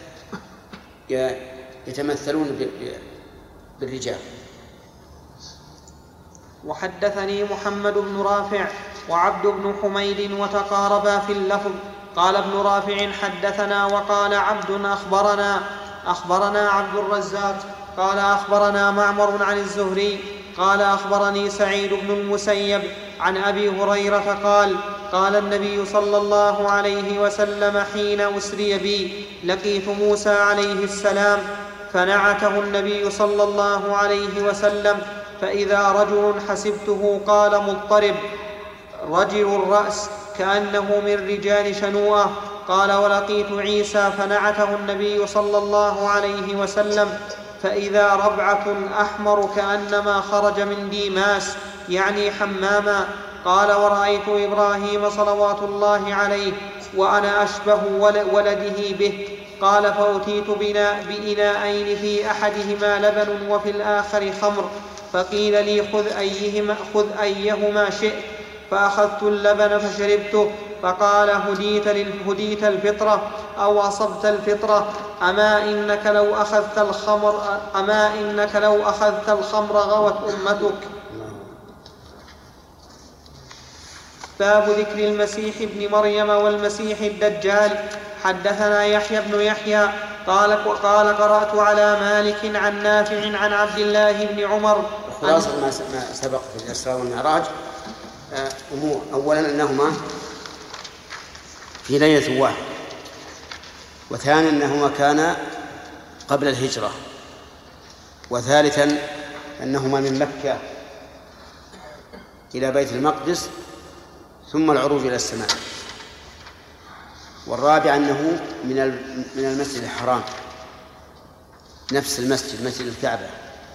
يتمثلون بالرجال. وحدثني محمد بن رافع وعبد بن حميد وتقاربا في اللفظ. قال ابن رافع حدثنا وقال عبد أخبرنا أخبرنا عبد الرزاق قال أخبرنا معمر عن الزهري قال أخبرني سعيد بن المسيب عن أبي هريرة قال قال النبي صلى الله عليه وسلم حين أسري بي لقيت موسى عليه السلام فنعته النبي صلى الله عليه وسلم فإذا رجل حسبته قال مضطرب رجل الرأس كأنه من رجال شنوءة. قال ولقيت عيسى فنعته النبي صلى الله عليه وسلم فإذا ربعة أحمر كأنما خرج من ديماس يعني حماما. قال ورأيت إبراهيم صلوات الله عليه وأنا أشبه ولده به. قال فأتيت بنا بإناءين في أحدهما لبن وفي الآخر خمر، فقيل لي خذ أيهما, خذ أيهما شئت، فأخذت اللبن فشربته. فقال هديت, هديت الفطرة أو أصبت الفطرة، أما إنك لو أخذت الخمر, أما إنك لو أخذت الخمر غوت أمتك. باب ذكر المسيح ابن مريم والمسيح الدجال. حدثنا يحيى بن يحيى قال وقال قرأت على مالك عن نافع عن عبد الله بن عمر. خلاصة ما سبق في الإسراء والمعراج أمور. أولا أنهما في ليلة واحد، وثانيا أنهما كانا قبل الهجرة، وثالثا أنهما من مكة إلى بيت المقدس ثم العروج إلى السماء، والرابع أنه من من المسجد الحرام، نفس المسجد مسجد الكعبة.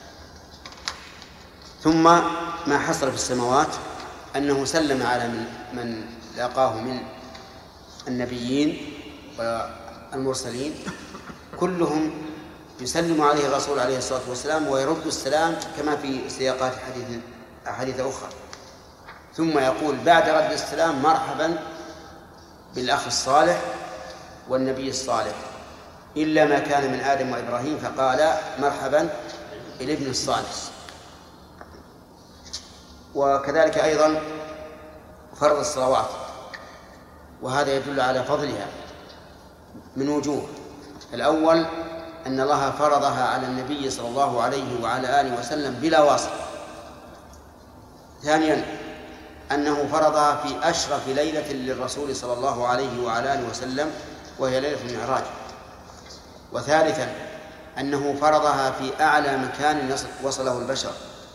ثم ما حصل في السماوات أنه سلم على من, من لاقاه من النبيين والمرسلين، كلهم يسلم عليه الرسول عليه الصلاة والسلام ويرد السلام كما في سياقات حديث أحاديث أخرى، ثم يقول بعد رد السلام مرحبا بالأخ الصالح والنبي الصالح، إلا ما كان من آدم وإبراهيم فقال مرحبا بالابن الصالح. وكذلك أيضا فرض الصلوات، وهذا يدل على فضلها من وجوه. الأول أن الله فرضها على النبي صلى الله عليه وعلى آله وسلم بلا واسطة. ثانيا أنه فرضها في أشرف ليلة للرسول صلى الله عليه وعلى آله وسلم وهي ليلة المعراج. وثالثا أنه فرضها في أعلى مكان وصله البشر.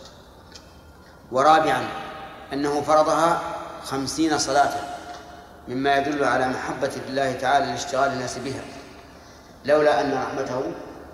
ورابعا أنه فرضها خمسين صلاة، مما يدل على محبة الله تعالى لاشتغال الناس بها، لولا أن رحمته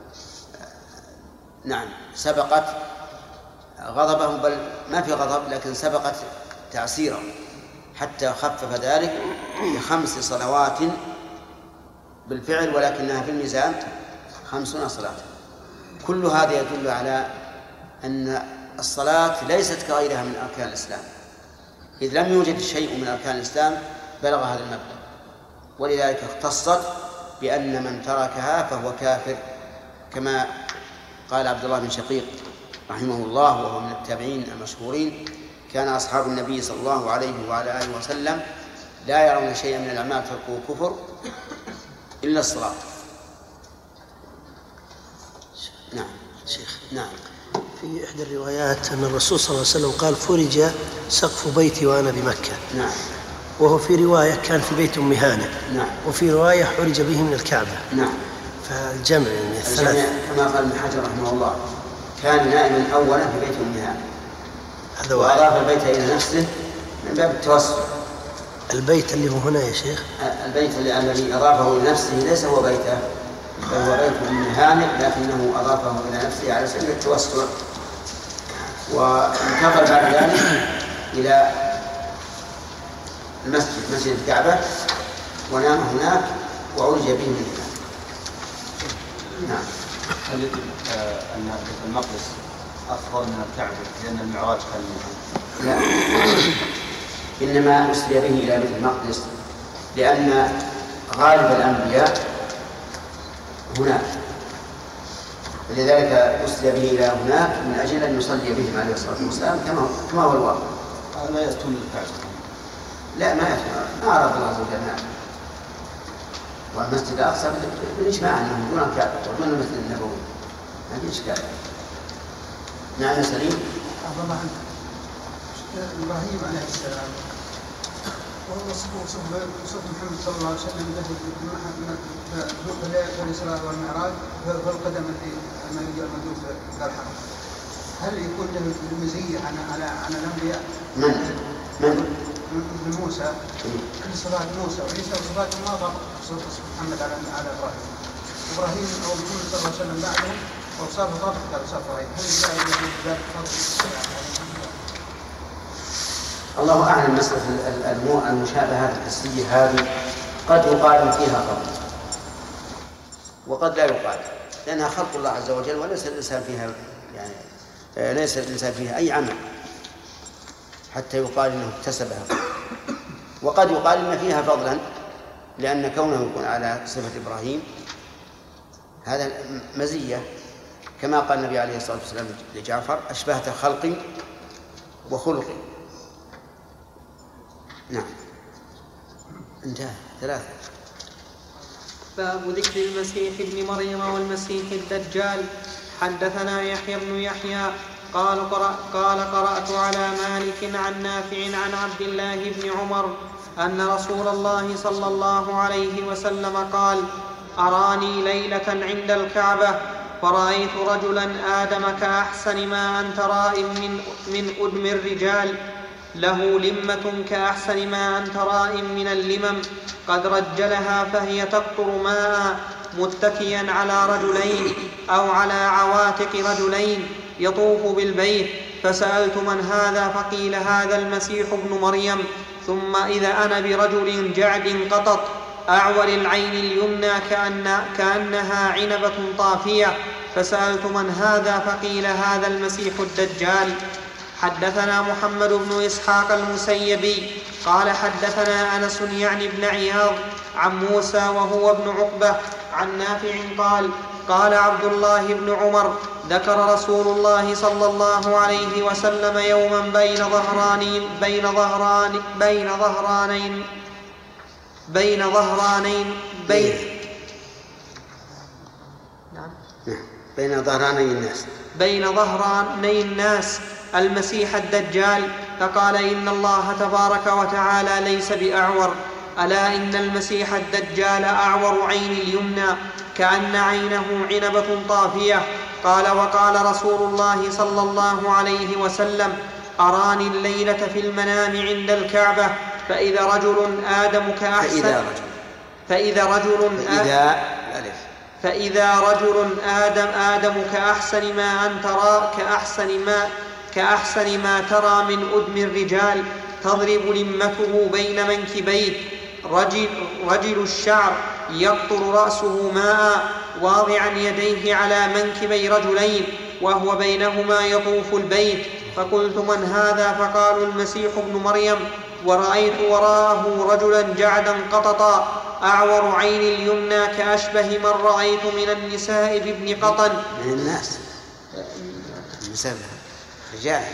نعم سبقت غضبه، بل ما في غضب لكن سبقت تعسيرا، حتى خفف ذلك بخمس صلوات بالفعل، ولكنها في الميزان خمسون صلاة. كل هذا يدل على أن الصلاة ليست كغيرها من أركان الإسلام، إذ لم يوجد شيء من أركان الإسلام بلغ هذا المبلغ، ولذلك اختصت بأن من تركها فهو كافر، كما قال عبد الله بن شقيق رحمه الله وهو من التابعين المشهورين: كان أصحاب النبي صلى الله عليه وعلى آله وسلم لا يرون شيئا من الأعمال تركوه كفر إلا الصلاة. نعم شيخ. نعم. في إحدى الروايات أن الرسول صلى الله عليه وسلم قال: فرج سقف بيتي وأنا بمكة. نعم. وهو في رواية كان في بيت أم هانئ. نعم. وفي رواية حرج به من الكعبة. نعم. فالجمع يعني الثلاث كما قال ابن حجر رحمه الله: كان نائما أولا في بيت أم هانئ، هذا وأضاف البيت إلى نفسه من باب التوسع. البيت اللي هو هنا يا شيخ، البيت الذي أضافه إلى نفسه ليس هو بيته، بل هو بيت أم هانئ، لكنه أضافه إلى نفسه على سبيل التوسع. وانتقل بعد ذلك إلى المسجد مسجد الكعبة ونام هناك وعرج به من هناك. نعم. هل يجب أن بيت المقدس أفضل من الكعبة لأن المعراج كان منها؟ لا، إنما أسري به إلى بيت المقدس لأن غالب الأنبياء هناك، لذلك أسري به إلى هناك من أجل أن يصلي بهم عليه الصلاة والسلام كما كما هو الواقع. لا يأتون للكعبة؟ لا، ما يأتون، ما أراد الله عز وجل. والمسجد الأقصى بالإجماع أنه دون الكعبة ودون المسجد النبوي، ما في إشكال. نعم يا سليم. إبراهيم عليه السلام وصف محمد صلى الله عليه وسلم له في الإسراء والمعراج في القدم الذي الموجود في الحرم، هل يكون له المزية على على الأنبياء؟ من؟ من؟ ابن موسى كل صفات موسى وعيسى وصفات ما ضرب محمد على على إبراهيم. إبراهيم أو محمد صلى الله عليه وسلم بعده وصفه ضرب كالصفة إبراهيم، هل جاء ذلك فضل؟ الله أعلم. مسألة المشابهات الحسية هذه قد يقال فيها فضل وقد لا يقال، لأنها خلق الله عز وجل وليس الإنسان فيها يعني ليس الإنسان فيها أي عمل حتى يقال إنه اكتسبها. وقد يقال إن فيها فضلا، لأن كونه يكون على صفة إبراهيم هذا مزية، كما قال النبي عليه الصلاة والسلام لجعفر: أشبهت خلقي وخلقي. نعم، انتهى. ثلاثة. باب ذكر المسيح ابن مريم والمسيح الدجال. حدثنا يحيى بن يحيى قال قرأ قال قرأت على مالك عن نافع عن عبد الله بن عمر أن رسول الله صلى الله عليه وسلم قال: أراني ليلة عند الكعبة فرأيت رجلا آدم كأحسن ما أنت رائم من, من أدم الرجال، له لمة كأحسن ما أنت رائم من اللمم، قد رجلها فهي تقطر ماء، متكيا على رجلين أو على عواتق رجلين، يطوف بالبيت. فسألت: من هذا؟ فقيل: هذا المسيح ابن مريم. ثم إذا أنا برجل جعد قطط أعور العين اليمنى كأن كأنها عنبة طافية. فسألت: من هذا؟ فقيل: هذا المسيح الدجال. حدثنا محمد بن إسحاق المسيبي قال حدثنا أنس يعني بن عياض عن موسى وهو ابن عقبة عن نافع قال: قال عبد الله بن عمر: ذكر رسول الله صلى الله عليه وسلم يوما بين ظهرانين بين ظهران بين ظهرانين بين ظهرانين بين نعم بين ظهراني الناس بين ظهراني الناس المسيح الدجال، فقال: إن الله تبارك وتعالى ليس بأعور، ألا إن المسيح الدجال أعور عين اليمنى كأن عينه عنبة طافية. قال: وقال رسول الله صلى الله عليه وسلم: أراني الليلة في المنام عند الكعبة فإذا رجل آدم كأحسن فإذا رجل فإذا رجل فإذا ألف فإذا رجل آدم آدم كأحسن ما أن ترى كأحسن ما كأحسن ما ترى من أدم الرجال، تضرب لمته بين منكبيه، رجل, رجل الشعر يقطر رأسه ماء، واضعا يديه على منكبي رجلين وهو بينهما يطوف البيت. فقلت: من هذا؟ فقالوا: المسيح ابن مريم. ورأيت وراءه رجلا جعدا قططا أعور عين اليمنى كأشبه من رأيت من النساء بابن قطن. من الناس النساء رجال.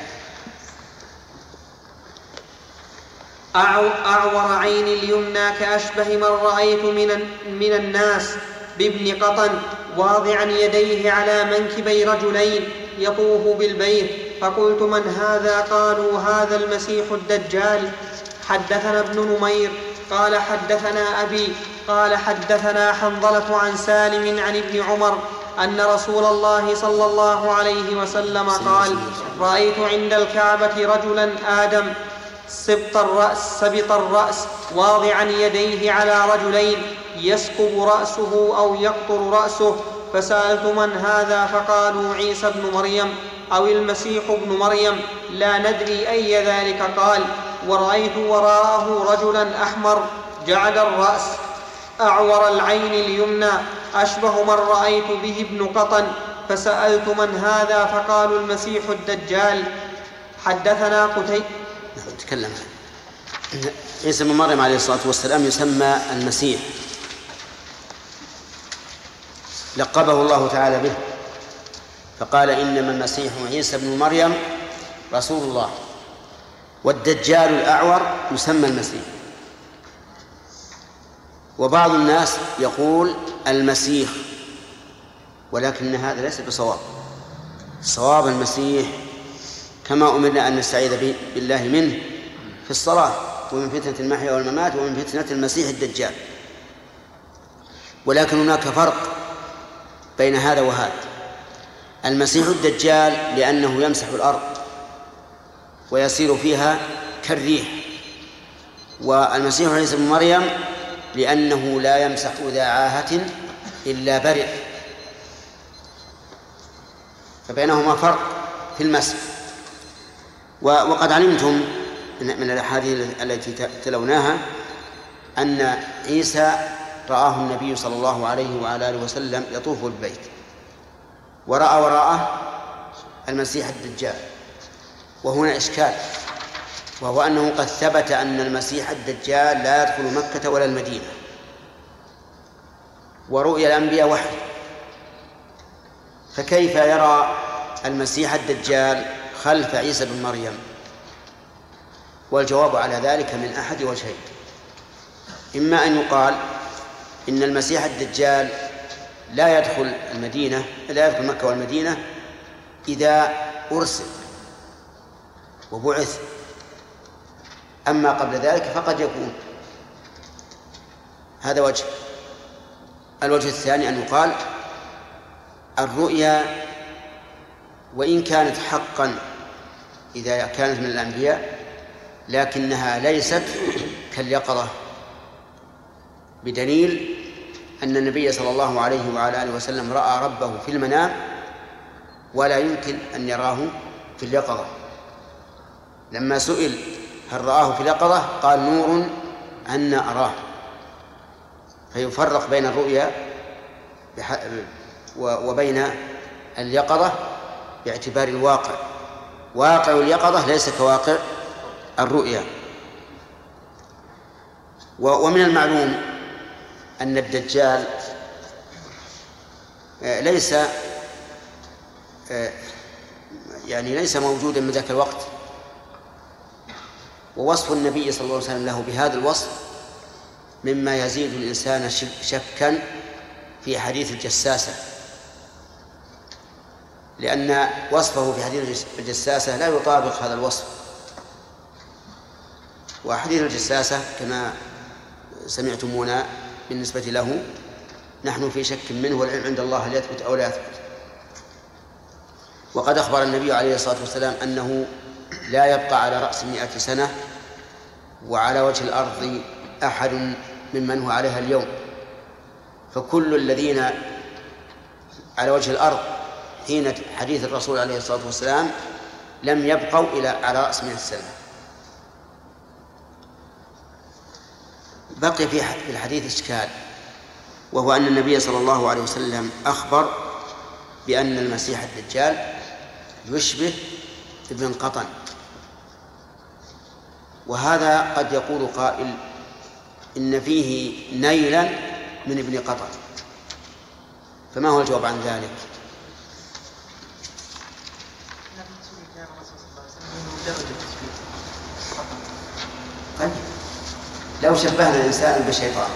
أعور عين اليمنى كأشبه من رأيت من, من الناس بابن قطن، واضعا يديه على منكبي رجلين يطوف بالبيت. فقلت: من هذا؟ قالوا: هذا المسيح الدجال. حدثنا ابن نمير قال حدثنا أبي قال حدثنا حنظلة عن سالم عن ابن عمر أن رسول الله صلى الله عليه وسلم قال: رأيت عند الكعبة رجلا آدم سبط الرأس, سبط الرأس واضعا يديه على رجلين يسكب رأسه أو يقطر رأسه. فسألت: من هذا؟ فقالوا: عيسى بن مريم أو المسيح ابن مريم، لا ندري أي ذلك. قال: ورأيت وراءه رجلا أحمر جعد الرأس أعور العين اليمنى أشبه من رأيت به ابن قطن. فسألت: من هذا؟ فقالوا: المسيح الدجال. حدثنا قتيبة. تكلم عيسى بن مريم عليه الصلاة والسلام يسمى المسيح، لقبه الله تعالى به، فقال: إنما المسيح عيسى بن مريم رسول الله. والدجال الأعور يسمى المسيح. وبعض الناس يقول المسيح، ولكن هذا ليس بصواب. الصواب المسيح، كما أمرنا أن نستعيذ بالله منه في الصلاة ومن فتنة المحيا والممات ومن فتنة المسيح الدجال. ولكن هناك فرق بين هذا وهذا. المسيح الدجال لأنه يمسح الأرض ويسير فيها كالريح، والمسيح عيسى بن مريم لأنه لا يمسح ذا عاهة إلا برئ، فبينهما فرق في المسح. وقد علمتم من الأحاديث التي تلوناها أن عيسى رآه النبي صلى الله عليه وعلى آله وسلم يطوف بالبيت، ورأى وراءه المسيح الدجال. وهنا إشكال، وهو أنه قد ثبت أن المسيح الدجال لا يدخل مكة ولا المدينة، ورؤيا الأنبياء وحي، فكيف يرى المسيح الدجال خلف عيسى بن مريم؟ والجواب على ذلك من أحد وجهين: إما أن يقال إن المسيح الدجال لا يدخل المدينة لا يدخل مكة والمدينة إذا أرسل وبعث، أما قبل ذلك فقد يكون. هذا وجه. الوجه الثاني أن يقال الرؤيا وإن كانت حقا إذا كانت من الأنبياء لكنها ليست كاليقظة، بدليل أن النبي صلى الله عليه وعلى آله وسلم رأى ربه في المنام ولا يمكن أن يراه في اليقظة. لما سئل هل رآه في اليقظة قال: نور أنا أراه. فيفرق بين الرؤيا وبين اليقظة باعتبار الواقع. واقع اليقظة ليس كواقع الرؤيا. ومن المعلوم أن الدجال ليس يعني ليس موجودا من ذاك الوقت، ووصف النبي صلى الله عليه وسلم له بهذا الوصف مما يزيد الإنسان شكا في حديث الجساسة، لأن وصفه في حديث الجساسة لا يطابق هذا الوصف. وحديث الجساسة كما سمعتمونا بالنسبة له نحن في شك منه، والعلم عند الله هل يثبت أو لا يثبت. وقد أخبر النبي عليه الصلاة والسلام أنه لا يبقى على رأس مئة سنة وعلى وجه الأرض أحد ممن هو عليها اليوم، فكل الذين على وجه الأرض حين حديث الرسول عليه الصلاة والسلام لم يبقوا إلى على رأس مئة سنة. بقي في الحديث إشكال، وهو أن النبي صلى الله عليه وسلم أخبر بأن المسيح الدجال يشبه ابن قطن، وهذا قد يقول قائل إن فيه نيلا من ابن قطن، فما هو الجواب عن ذلك؟ طيب لو شبهنا الإنسان بشيطان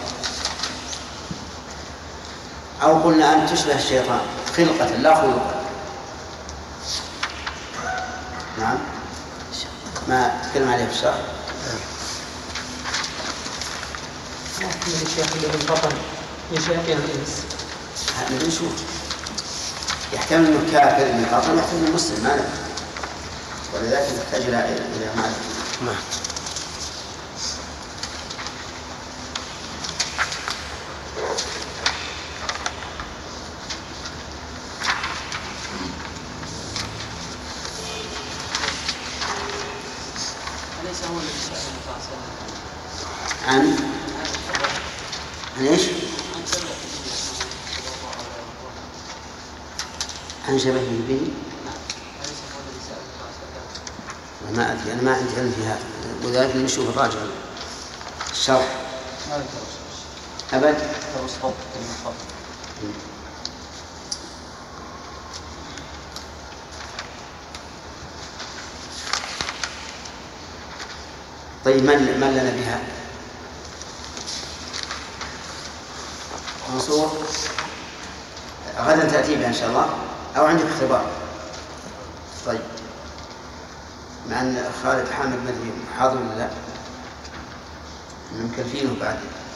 أو قلنا أن تشبه الشيطان خلقة لا خلقة، نعم ما تكلم عليه في الشرح. يحتمل الشيخ اللي من بطن من شياطين الإنس. نبي نشوف، يحتمل أنه كافر من بطن، يحتمل أنه مسلم، ما له، ولذلك نحتاج إلى معرفة. عن عن ايش؟ عن شبهه به؟ ما أدري، أنا ما عندي علم في هذا، وذلك نشوف الراجع الشرح أبد. طيب من من لنا بها؟ منصور غدا تأتي بها إن شاء الله، أو عندك اختبار؟ طيب مع أن خالد حامد مدري حاضر ولا لا؟ مكلفينه بعد.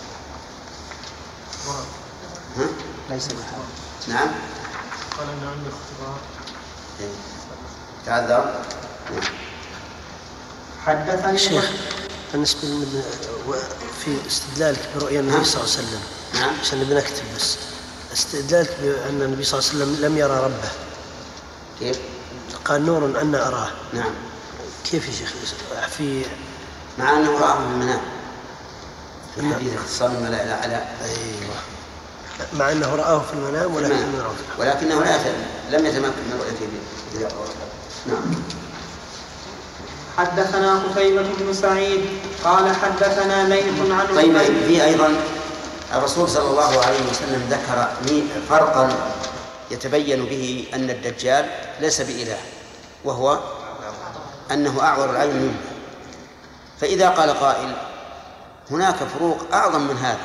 ها؟ ليس بحاضر. نعم. قال إنه عنده اختبار. تعذر. حدثني شيخ بالنسبة في استدلالك برؤيا النبي صلى الله عليه وسلم. نعم. عشان بنكتب بس استدلالك بأن النبي صلى الله عليه وسلم لم يرى ربه. كيف؟ قال نور أن أراه. نعم. كيف يا شيخ؟ في مع أنه رآه في المنام في حديث اختصام الملائكة على أيوة، مع أنه رآه في المنام ولكنه رأى ولكنه لا لم يتمكن من رؤيته به. نعم. حدثنا قتيبة بن سعيد قال حدثنا ليث عن طيب في أيضا الرسول صلى الله عليه وسلم ذكر فرقا يتبين به أن الدجال ليس بإله، وهو أنه أعور العين منه. فإذا قال قائل هناك فروق أعظم من هذا،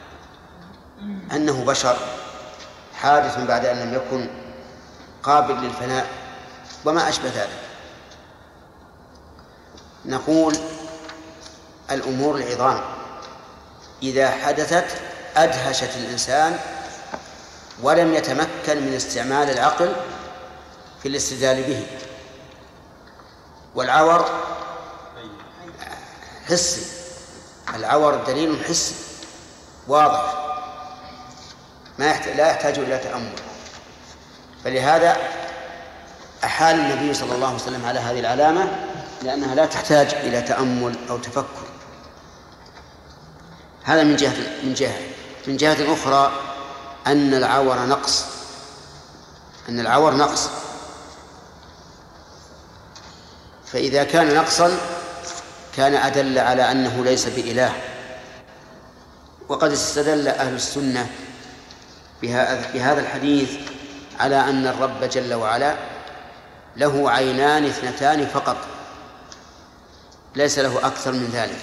أنه بشر حادث بعد أن لم يكن قابل للفناء وما أشبه ذلك، نقول الأمور العظام إذا حدثت أدهشت الإنسان ولم يتمكن من استعمال العقل في الاستدلال به. والعور حسي، العور دليل حسي واضح ما يحتاج لا يحتاج إلى تأمل. فلهذا أحال النبي صلى الله عليه وسلم على هذه العلامة لأنها لا تحتاج إلى تأمل أو تفكر. هذا من جهة من جهة من جهة أخرى أن العور نقص أن العور نقص فإذا كان نقصا كان أدل على أنه ليس بإله. وقد استدل أهل السنة بهذا الحديث على أن الرب جل وعلا له عينان اثنتان فقط، ليس له أكثر من ذلك.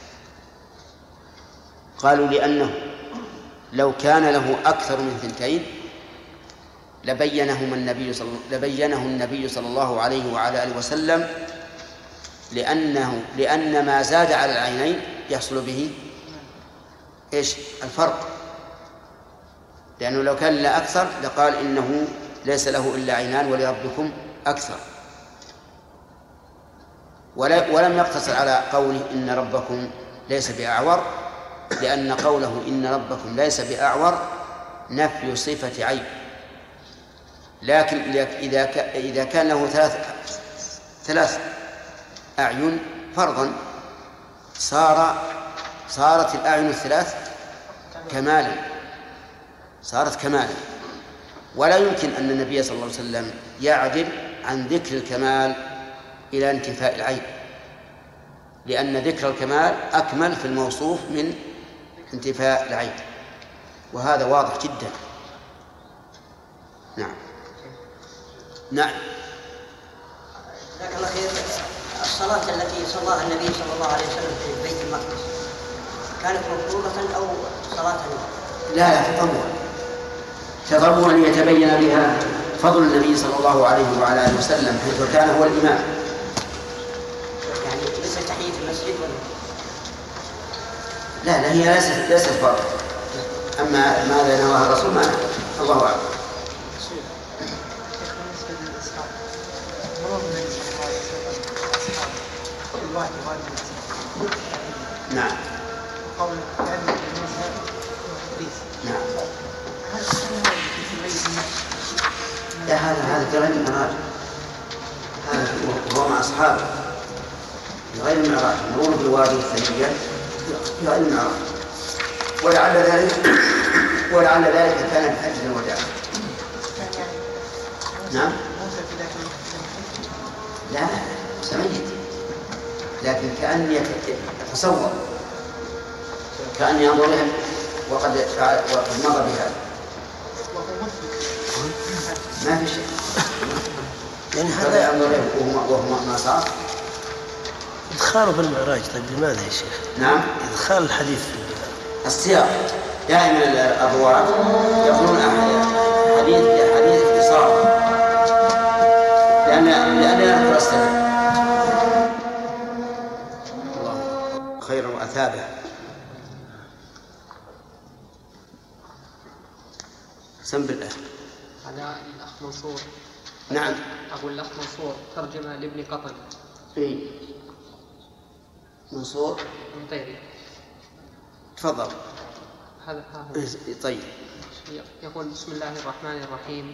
قالوا لأنه لو كان له أكثر من ثنتين لبينهم النبي صلى لبينه النبي صلى الله عليه وعلى آله وسلم، لأنه لأن ما زاد على العينين يحصل به إيش الفرق، لأنه لو كان لا أكثر لقال إنه ليس له إلا عينان ولربكم أكثر، ولم يقتصر على قوله إن ربكم ليس بأعور، لأن قوله إن ربكم ليس بأعور نفي صفة عيب. لكن إذا إذا كان له ثلاث ثلاث أعين فرضا صار صارت الأعين الثلاث كمالا صارت كمالا ولا يمكن أن النبي صلى الله عليه وسلم يعدل عن ذكر الكمال إلى انتفاء العيب، لأن ذكر الكمال أكمل في الموصوف من انتفاء العيب، وهذا واضح جدا. نعم نعم. جزاك الله خير. الصلاة التي صلاها النبي صلى الله عليه وسلم في بيت المقدس كانت مفروضة أو صلاة؟ لا لا تطوع تطوع ليتبين بها فضل النبي صلى الله عليه وعلى آله وسلم حيث كان هو الإمام. يعني مثل تحية المسجد ولا؟ لا لا هي ليست ليست فرض. أما ماذا نواها الرسول ما الله أعلم. نعم نعم. لا هذا هذا في غير المعراج، هذا هو مع أصحابه في غير المعراج، مرور بالوادي الثانية في غير المعراج. ولعل ذلك ولعل ذلك كان بحجة الوداع. نعم. لا سميت، لكن كأني أتصور كأني أنظر لهم وقد فعل وقد مضى بهذا. ما في شيء يعني هذا أنظر لهم وهو ما صار. إدخاله بالمعراج. طيب لماذا يا شيخ؟ نعم. إدخال الحديث في السياق دائما الرواة يقولون حديث حديث اختصار لأن لأن نذكر السبب. الله خير وأثابه. سم بالله. على الأخ منصور. نعم. أقول الأخ منصور ترجمة لابن قطن. إيه. منصور. مطيري. تفضل. هذا هو. طيب. يقول بسم الله الرحمن الرحيم.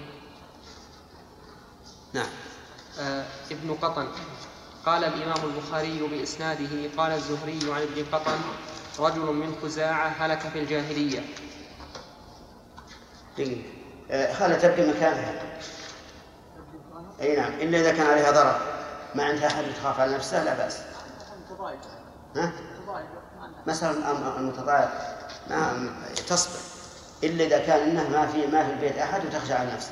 نعم. آه ابن قطن قال الإمام البخاري بإسناده قال الزهري عن ابن قطن رجل من خزاعة هلك في الجاهلية. خلها تبقي مكانها. أي نعم، إلا إذا كان عليها ضرر ما عندها أحد تخاف على نفسها لا بأس. ها؟ مثلا المتضايق ما تصبر، إلا إذا كان إنه ما في ما في البيت أحد وتخشى على نفسها.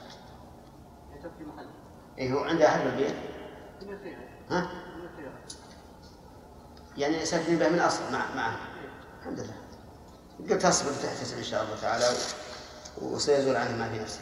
إيه هو عنده أحد بالبيت؟ ها؟ يعني سكن به من أصل مع معه. الحمد لله. قلت تصبر وتحتسب إن شاء الله تعالى وسيزول عنه ما في نفسه.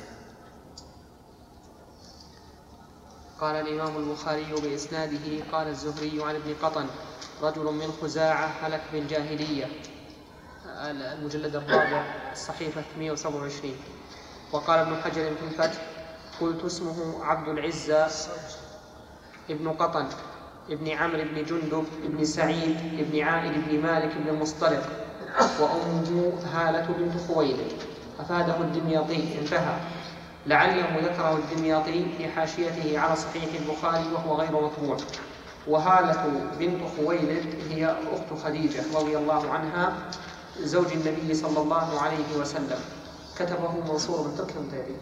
قال الإمام البخاري بإسناده قال الزهري عن ابن قطن رجل من خزاعة هلك في الجاهلية، المجلد الرابع الصحيفة ثمانمائة وسبعة وعشرين. وقال ابن حجر في الفتح قلت اسمه عبد العزة ابن قطن ابن عمرو بن جندب ابن سعيد ابن عائد بن مالك بن المصطلق، وأمه هالة بنت خويلد. أفاده الدمياطي انتهى. لعله ذكره الدمياطي في حاشيته على صحيح البخاري وهو غير مطبوع. وهالة بنت خويلد هي أخت خديجة رضي الله عنها زوج النبي صلى الله عليه وسلم. كتبه منصور بن تركم تاريخ.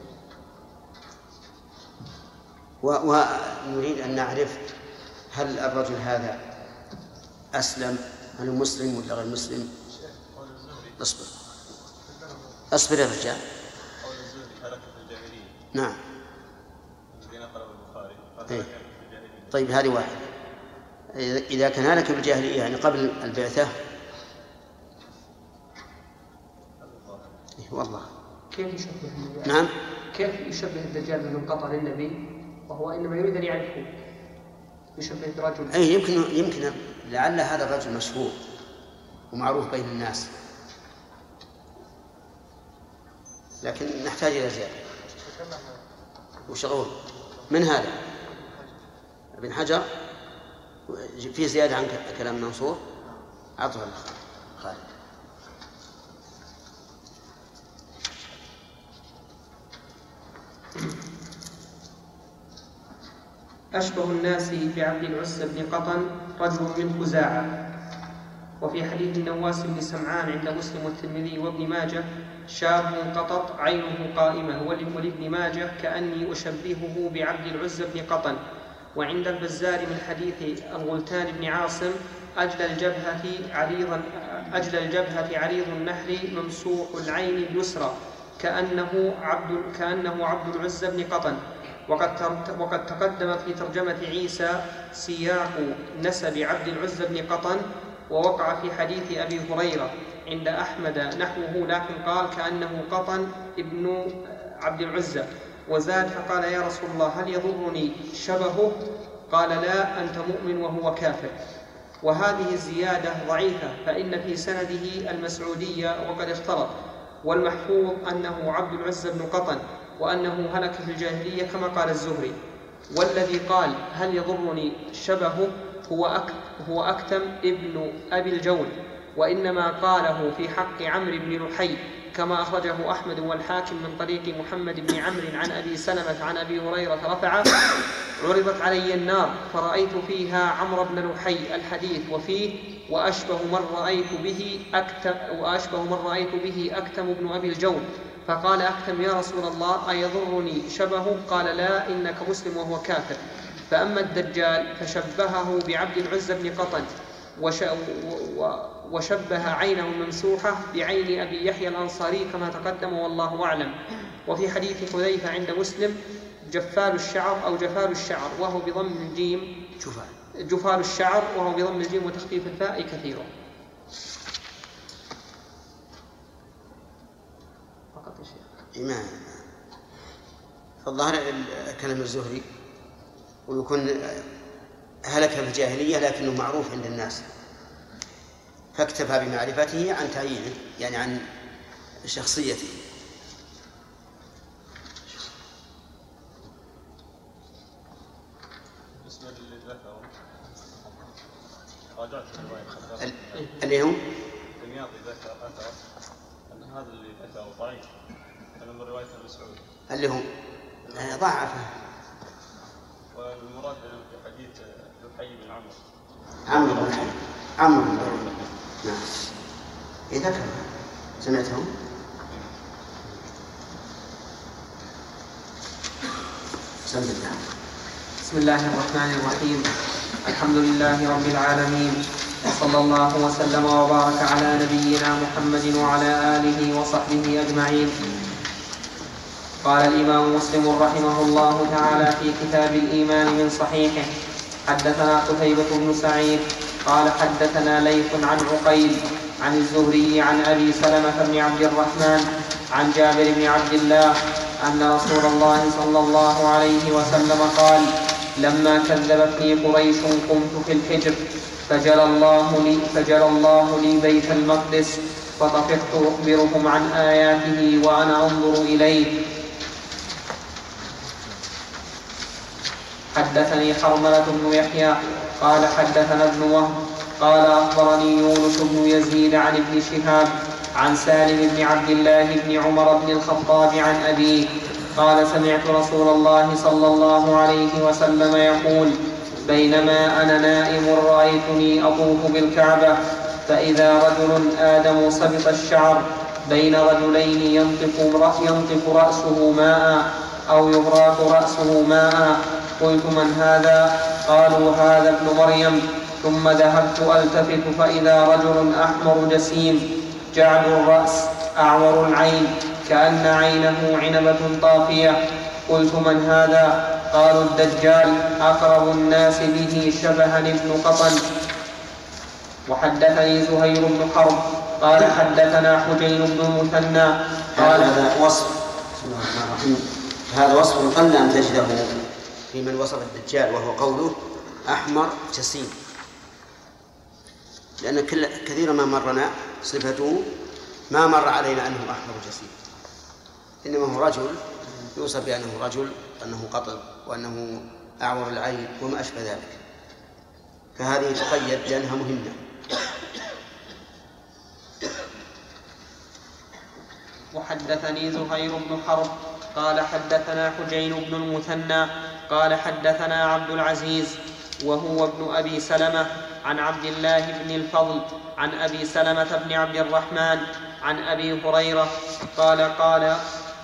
ونريد أن نعرف هل الرجل هذا أسلم، هل مسلم ولا غير مسلم؟ اصبر اصبر يا رجال. نعم. إيه. طيب هذه واحد. إذا كان هلك في الجاهلية يعني قبل البعثة إيه والله كيف يشبه الدجال؟ نعم. كيف يشبه الدجال بمن قطع للنبي وهو إنما يريد أن يعرفه؟ يشبه رجل. أي يمكن يمكن لعل هذا الرجل مشهور ومعروف بين الناس، لكن نحتاج إلى زيادة. وشغول من هذا ابن حجر في زيادة عن كلام منصور. أعطها خالد. أشبه الناس بعبد العزة بن قطن رجل من خزاعة. وفي حديث النواس بن سمعان عند مسلم والترمذي وابن ماجه شاب قطط عينه قائمة، ولابن ماجه كأني أشبهه بعبد العزة بن قطن. وعند البزار من حديث الغلتان بن عاصم أجل الجبهة عريض أجل الجبهة عريض النحر ممسوح العين اليسرى كأنه عبد كأنه عبد العزة بن قطن. وقد وقد تقدم في ترجمة عيسى سياق نسب عبد العزة بن قطن، ووقع في حديث أبي هريرة عند أحمد نحوه، لكن قال كأنه قطن ابن عبد العزة. وزاد فقال يا رسول الله هل يضرني شبهه؟ قال لا، أنت مؤمن وهو كافر. وهذه الزيادة ضعيفة، فإن في سنده المسعودية وقد اختلط، والمحفوظ أنه عبد العزة بن قطن وأنه هلك في الجاهلية كما قال الزهري. والذي قال هل يضرني شبهه هو, أك هو أكتم ابن أبي الجول، وإنما قاله في حق عمرو بن لحي كما أخرجه أحمد والحاكم من طريق محمد بن عمرو عن أبي سلمة عن أبي هريرة رفع عرضت علي النار فرأيت فيها عمرو بن لحي الحديث وفيه وأشبه من رأيت به أكتم, وأشبه من رأيت به أكتم ابن أبي الجول. فقال أكتم يا رسول الله أيضرني شبهه؟ قال لا، إنك مسلم وهو كافر. فأما الدجال فشبهه بعبد العزة بن قطن، وشبه عينه الممسوحة بعين أبي يحيى الأنصاري كما تقدم والله أعلم. وفي حديث حذيفة عند مسلم جفال الشعر أو جفال الشعر وهو بضم الجيم جفال الشعر وهو بضم الجيم وتخفيف الفاء كثيرا. فقط يا شيخ. إمام فالظاهر كلام الزهري ويكون هلك في الجاهلية لكنه معروف عند الناس، فاكتفى بمعرفته عن تعيينه يعني عن شخصيته. اللي هم الدمياطي ذكر أثر أن هذا اللي ذكره ضعيف، أنا من رواية المسعود اللي هم ضعفه. والمراد في حديث لحي بن عمرو عمرو بن عمرو نعم. إذا كان سمعتهم بسم الله. بسم الله الرحمن الرحيم. الحمد لله رب العالمين، وصلى الله وسلم وبارك على نبينا محمد وعلى آله وصحبه أجمعين. قال الإمام مسلم رحمه الله تعالى في كتاب الإيمان من صحيحه: حدثنا قتيبة بن سعيد قال حدثنا ليث عن عقيل عن الزهري عن أبي سلمة بن عبد الرحمن عن جابر بن عبد الله أن رسول الله صلى الله عليه وسلم قال: لما كذبتني قريش قمت في الحجر فجرى الله لي, فجرى الله لي بيت المقدس فطفقت أخبرهم عن آياته وأنا أنظر إليه. حدثني حرملة بن يحيى قال حدثنا ابن وهب قال أخبرني يونس بن يزيد عن ابن شهاب عن سالم بن عبد الله بن عمر بن الخطاب عن أبيه قال: سمعت رسول الله صلى الله عليه وسلم يقول: بينما أنا نائم رأيتني أطوف بالكعبة فإذا رجل آدم سبط الشعر بين رجلين ينطف, ينطف رأسه ماء أو يبراق رأسه ماء. قلت: من هذا؟ قالوا: هذا ابن مريم. ثم ذهبت ألتفت فإذا رجل أحمر جسيم جعد الرأس أعور العين كأن عينه عنبة طافية. قلت: من هذا؟ قالوا: الدجال، أقرب الناس به شبها ابن قطن. وحدثني زهير بن حرب قال حدثنا حجين بن المثنى قال: هذا وصف هذا وصف قل أن تجده في من وصف الدجال، وهو قوله أحمر جسيم، لأن كثيرا ما مرنا صفته ما مر علينا أنه أحمر جسيم، إنما هو رجل يوصف بأنه رجل وأنه قطن وأنه أعور العين وما أشبه ذلك، فهذه تقيد لأنها مهمة. وحدثني زهير بن حرب قال حدثنا حجين بن المثنى قال حدثنا عبد العزيز وهو ابن أبي سلمة عن عبد الله بن الفضل عن أبي سلمة بن عبد الرحمن عن أبي هريرة قال قال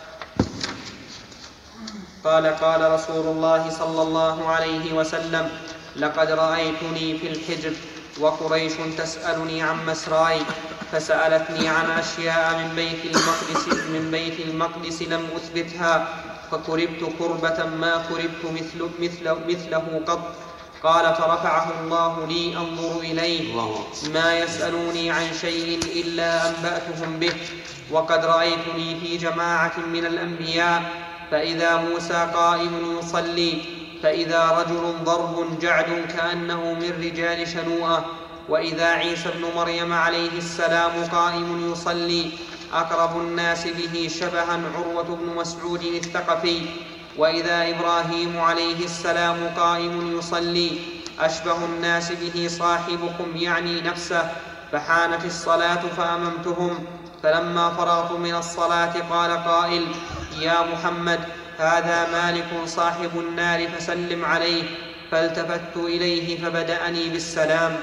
قال قال رسول الله صلى الله عليه وسلم: لقد رأيتني في الحجر وقريش تسألني عن مسراي، فسألتني عن أشياء من بيت المقدس من بيت المقدس لم أثبتها، فكربت كربة ما كربت مثل مثل مثله قط. قال: فرفعه الله لي أنظر إليه، ما يسألوني عن شيء إلا أنبأتهم به. وقد رأيتني في جماعة من الأنبياء، فإذا موسى قائم يصلي، فإذا رجل ضرب جعد كأنه من رجال شنوءة، وإذا عيسى ابن مريم عليه السلام قائم يصلي، أقرب الناس به شبها عروة بن مسعود الثقفي، وإذا إبراهيم عليه السلام قائم يصلي، أشبه الناس به صاحبكم يعني نفسه. فحانت الصلاة فأممتهم، فلما فرغت من الصلاة قال قائل: يا محمد، هذا مالك صاحب النار فسلم عليه. فالتفت إليه فبدأني بالسلام.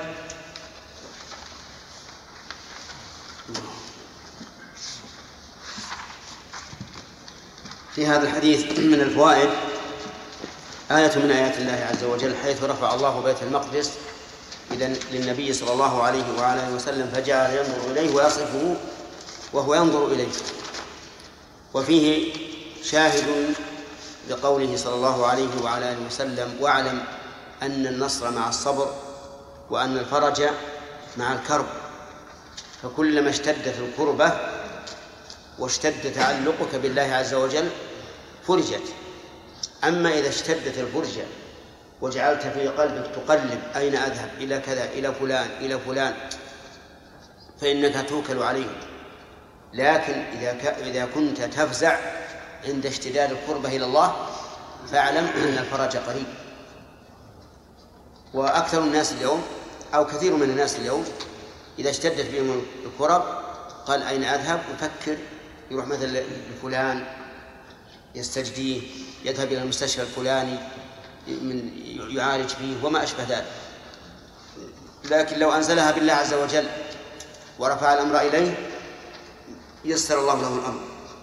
في هذا الحديث من الفوائد آية من آيات الله عز وجل، حيث رفع الله بيت المقدس إذن للنبي صلى الله عليه وعلى آله وسلم، فجعل ينظر إليه ويصفه وهو ينظر إليه. وفيه شاهد لقوله صلى الله عليه وعلى آله وسلم: واعلم أن النصر مع الصبر وأن الفرج مع الكرب. فكلما اشتدت الكربة واشتد تعلقك بالله عز وجل فرجت. أما إذا اشتدت الفرجة وجعلت في قلبك تقلب أين أذهب، إلى كذا، إلى فلان، إلى فلان، فإنك توكل عليه. لكن إذا إذا كنت تفزع عند اشتداد القربة إلى الله فاعلم أن الفرج قريب. وأكثر الناس اليوم أو كثير من الناس اليوم إذا اشتدت بهم الكرب قال أين أذهب، يفكر يروح مثلا لفلان يستجديه، يذهب إلى المستشفى الفلاني من يعالج فيه وما أشبه ذلك. لكن لو أنزلها بالله عز وجل ورفع الأمر إليه يسر الله له الأمر.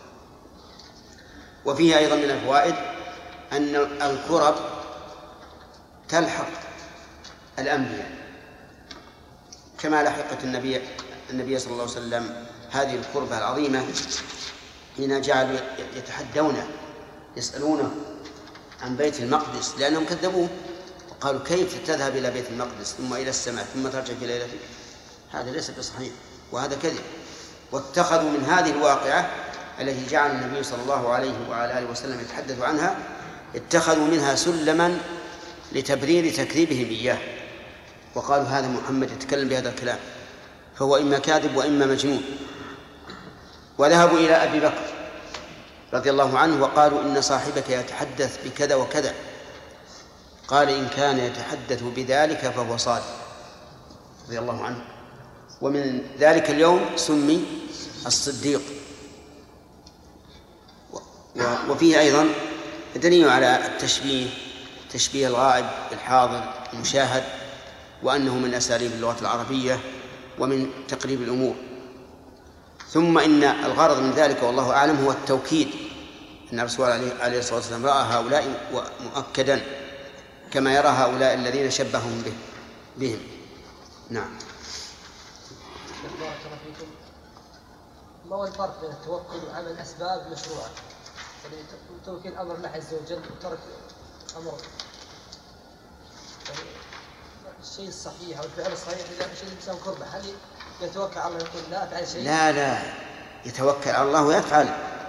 وفيه أيضا من الفوائد أن الكرب تلحق الأنبياء كما لحقت النبي النبي صلى الله عليه وسلم هذه الكربة العظيمة حين جعلوا يتحدون يسألونه عن بيت المقدس لأنهم كذبوه وقالوا كيف تذهب إلى بيت المقدس ثم إلى السماء ثم ترجع في ليلة؟ هذا ليس بصحيح وهذا كذب. واتخذوا من هذه الواقعة التي جعل النبي صلى الله عليه وعلى آله وسلم يتحدث عنها اتخذوا منها سلما لتبرير تكذيبهم إياه، وقالوا هذا محمد يتكلم بهذا الكلام فهو إما كاذب وإما مجنون. وذهبوا إلى أبي بكر رضي الله عنه وقالوا إن صاحبك يتحدث بكذا وكذا، قال إن كان يتحدث بذلك فهو صادق رضي الله عنه. ومن ذلك اليوم سمي الصديق. وفيه أيضا دليل على التشبيه، تشبيه الغائب بالحاضر المشاهد، وأنه من أساليب اللغة العربية ومن تقريب الأمور. ثم إن الغرض من ذلك والله أعلم هو التوكيد، أن الرسول عليه الصلاة والسلام رأى هؤلاء مؤكدا كما يرى هؤلاء الذين شبههم به بهم. نعم. ما هو الفرق بين التوكل وعمل أسباب مشروعة؟ يعني توكيل أمر الله عز وجل وترك أمر يعني الشيء الصحيح أو الفعل الصحيح إذا شيء الإنسان قربه هل يتوكل على الله يقول لا أفعل شيء؟ لا لا يتوكل على الله ويفعل،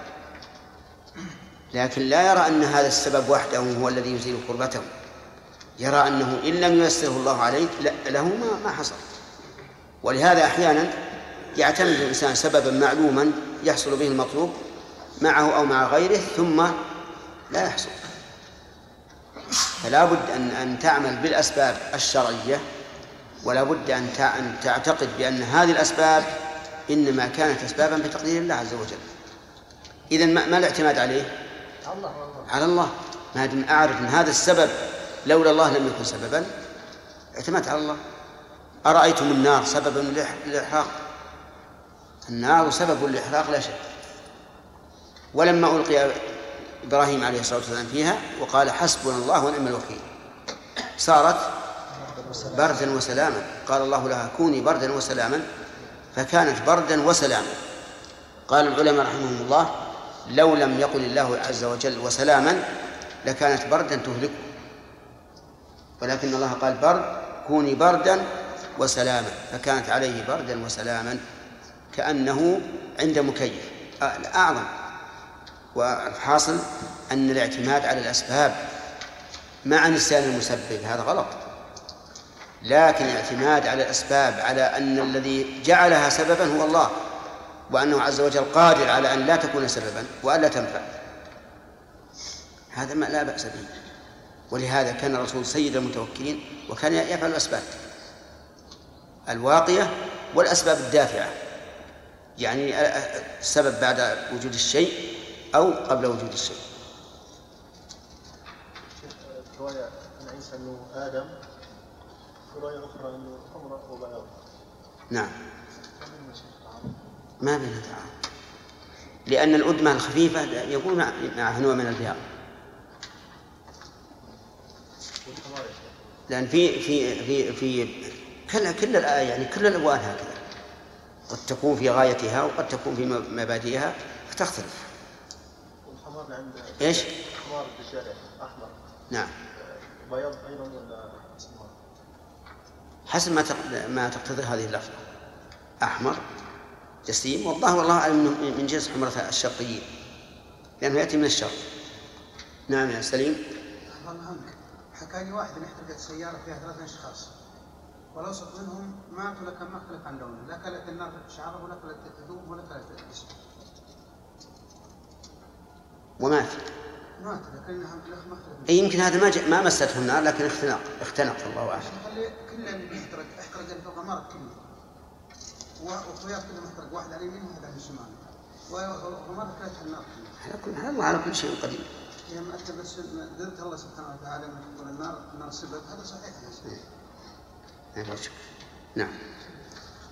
لكن لا يرى أن هذا السبب وحده هو الذي يزيل قربته، يرى أنه إن لم ييسره الله عليه له ما ما حصل. ولهذا أحيانا يعتمد الإنسان سببا معلوما يحصل به المطلوب معه أو مع غيره ثم لا يحصل. فلا بد أن أن تعمل بالأسباب الشرعية، ولا بد أن تعتقد بأن هذه الأسباب إنما كانت أسبابا بتقدير الله عز وجل. إذن ما الاعتماد عليه؟ على الله. ما دام أعرف أن هذا السبب لولا الله لم يكن سببا اعتمدت على الله. أرأيتم النار سببا للإحراق؟ النار سبب للإحراق لا شك. ولما ألقي إبراهيم عليه الصلاة والسلام فيها وقال حسبنا الله ونعم الوكيل صارت بردا وسلاما، قال الله لها كوني بردا وسلاما فكانت بردا وسلاما. قال العلماء رحمهم الله لو لم يقل الله عز وجل وسلاما لكانت بردا تهلكه، ولكن الله قال برد كوني بردا وسلاما فكانت عليه بردا وسلاما كأنه عند مكيف أعظم. والحاصل أن الاعتماد على الأسباب مع نسيان المسبب هذا غلط، لكن الاعتماد على الأسباب على أن الذي جعلها سببا هو الله، وأنه عز وجل قادر على أن لا تكون سببا وأن لا تنفع، هذا ما لا بأس به. ولهذا كان الرسول سيد المتوكلين وكان يفعل الأسباب الواقية والأسباب الدافعة، يعني السبب بعد وجود الشيء أو قبل وجود الشيء. رواية عن عيسى أنه آدم، ورواية أخرى أنه حمراء وبياض. نعم ما بين تعارض، لأن الأدمة الخفيفة يكون معها نوع من البياض، لأن في في في في كل كل يعني كل الألوان هكذا، قد تكون في غايتها وقد تكون في مبادئها فتختلف. والحمار عند إيش؟ حمار بالشارع أحمر. نعم. بياض أيضا ولا أسمر؟ حسب ما ما تقتضي هذه اللفظة، أحمر جسيم، والله والله أعلم من جنس حمرة الشرقيين لأنه يأتي من الشرق. نعم يا سليم. الله عنك حكاني واحد ان احترقت سيارة فيها ثلاثة أشخاص والأوسط منهم ماتوا لكن ما اختلف عن لونه، لا كلت النار شعره ولا كلت هدوم ولا كلت الجسم. ومات. مات لكنها ما اختلف. أي يمكن هذا ما ما مسته النار لكن اختنق اختنق الله أعلم. خلي كل اللي يحترق احترق الغمارة كله وأخويات كلهم احترق، واحد على اليمين وواحد على الشمال، وغمارة كلت النار. على كل حال الله على كل شيء قدير. لما أنت بس قلت الله سبحانه وتعالى من يقول النار النار سبب هذا صحيح. نعم.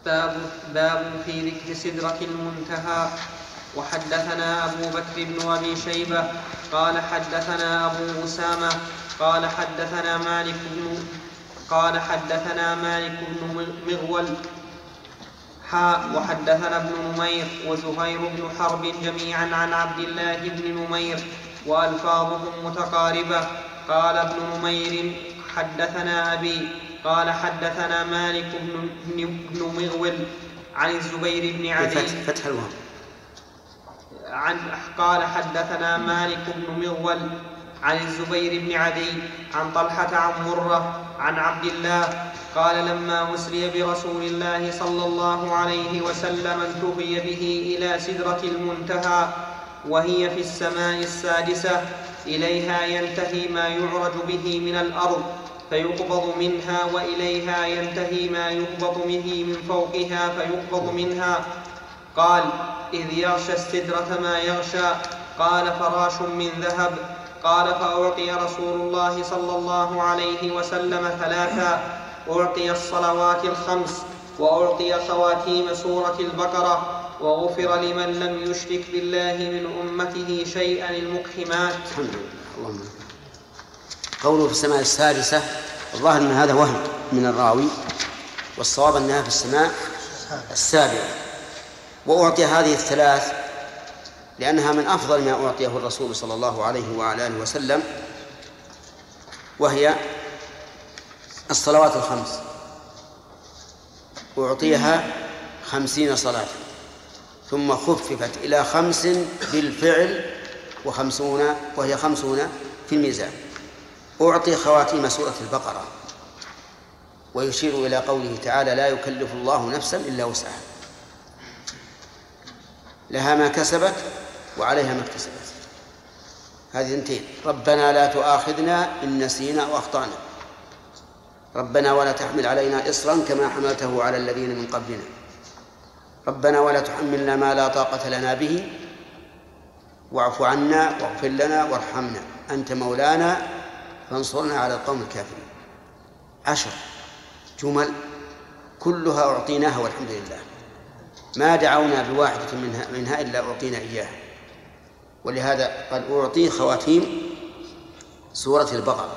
باب, باب في ذكر سدرة المنتهى. وحدثنا أبو بكر بن أبي شيبة قال حدثنا أبو أسامة قال حدثنا مالك بن قال حدثنا مالك بن مغول حاء وحدثنا ابن نمير وزهير بن حرب جميعا عن عبد الله بن نمير وألفاظهم متقاربة. قال ابن نمير حدثنا أبي قال حدثنا مالك بن مغول عن الزبير بن عدي فتح الواو عن قال حدثنا مالك بن مغول عن الزبير بن عدي عن طلحة عن مرة عن عبد الله قال لما أسري برسول الله صلى الله عليه وسلم انتهي به إلى سدرة المنتهى وهي في السماء السادسة إليها ينتهي ما يعرج به من الأرض فيقبض منها وإليها ينتهي ما يقبض به من فوقها فيقبض منها. قال إذ يغشى السدرة ما يغشى. قال فراش من ذهب. قال فأعطي رسول الله صلى الله عليه وسلم ثلاثا أعطي الصلوات الخمس وأعطي خواتيم سورة البقرة وغفر لمن لم يشرك بالله من أمته شيئا المقحمات. الحمد لله. اللهم قوله في السماء السادسة الظاهر أن هذا وهم من الراوي والصواب أنها في السماء السابعة. وأعطي هذه الثلاث لأنها من أفضل ما أعطيه الرسول صلى الله عليه وعلى آله وسلم وهي الصلوات الخمس أعطيها خمسين صلاة ثم خففت إلى خمس بالفعل وخمسون وهي خمسون في الميزان. أعطي خواتيم سورة البقرة ويشير إلى قوله تعالى لا يكلف الله نفسا إلا وسعها لها ما كسبت وعليها ما اكتسبت. هذه اثنتين. ربنا لا تؤاخذنا إن نسينا أو أخطأنا. ربنا ولا تحمل علينا إصرا كما حملته على الذين من قبلنا. ربنا ولا تحملنا ما لا طاقة لنا به واعف عنا واغفر لنا وارحمنا أنت مولانا فانصرنا على القوم الكافرين. عشر جمل كلها أعطيناها والحمد لله ما دعونا بواحدة منها, منها إلا أعطينا إياها. ولهذا قال أعطي خواتيم سورة البقرة.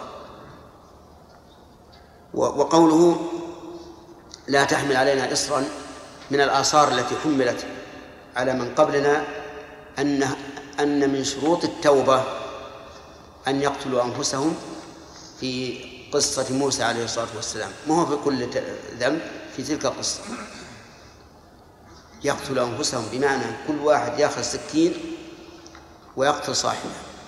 وقوله لا تحمل علينا إصرا من الآثار التي حملت على من قبلنا أن أن من شروط التوبة أن يقتلوا أنفسهم في قصة موسى عليه الصلاة والسلام. ما هو في كل ذنب في تلك القصة يقتل أنفسهم بمعنى كل واحد يأخذ سكين ويقتل صاحبه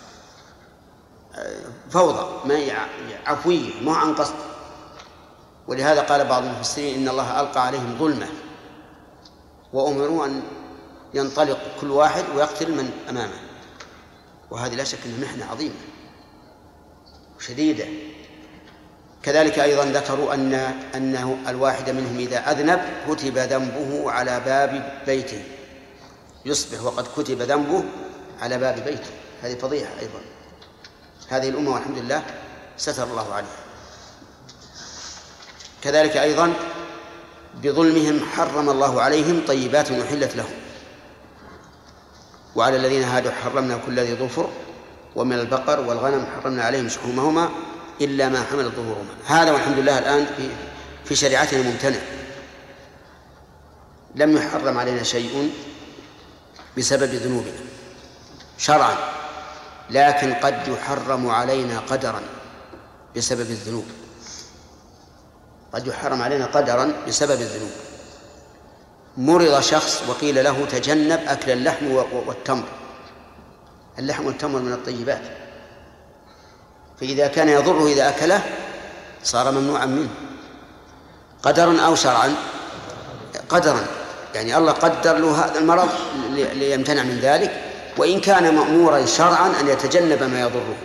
فوضى ما عفوية ما عن قصد. ولهذا قال بعض المفسرين إن الله ألقى عليهم ظلمة وأمروا أن ينطلق كل واحد ويقتل من أمامه. وهذه لا شك أنها محنة عظيمة شديدة. كذلك أيضا ذكروا أن أنه الواحد منهم إذا أذنب كتب ذنبه على باب بيته يصبح وقد كتب ذنبه على باب بيته. هذه فضيحة أيضا. هذه الأمة والحمد لله ستر الله عليها. كذلك أيضا بظلمهم حرم الله عليهم طيبات أحلت لهم وعلى الذين هادوا حرمنا كل ذي ظفر ومن البقر والغنم حرمنا عليهم شحومهما إلا ما حملت ظهورهما. هذا والحمد لله الآن في شريعتنا ممتنع. لم يحرم علينا شيء بسبب ذنوبنا شرعا لكن قد يحرم علينا قدرا بسبب الذنوب. قد يحرم علينا قدرا بسبب الذنوب. مرض شخص وقيل له تجنب أكل اللحم والتمر. اللحم والتمر من الطيبات فإذا كان يضره إذا أكله صار ممنوعا منه قدرا أو شرعا. قدرا يعني الله قدر له هذا المرض ليمتنع من ذلك وإن كان مأمورا شرعا أن يتجنب ما يضره.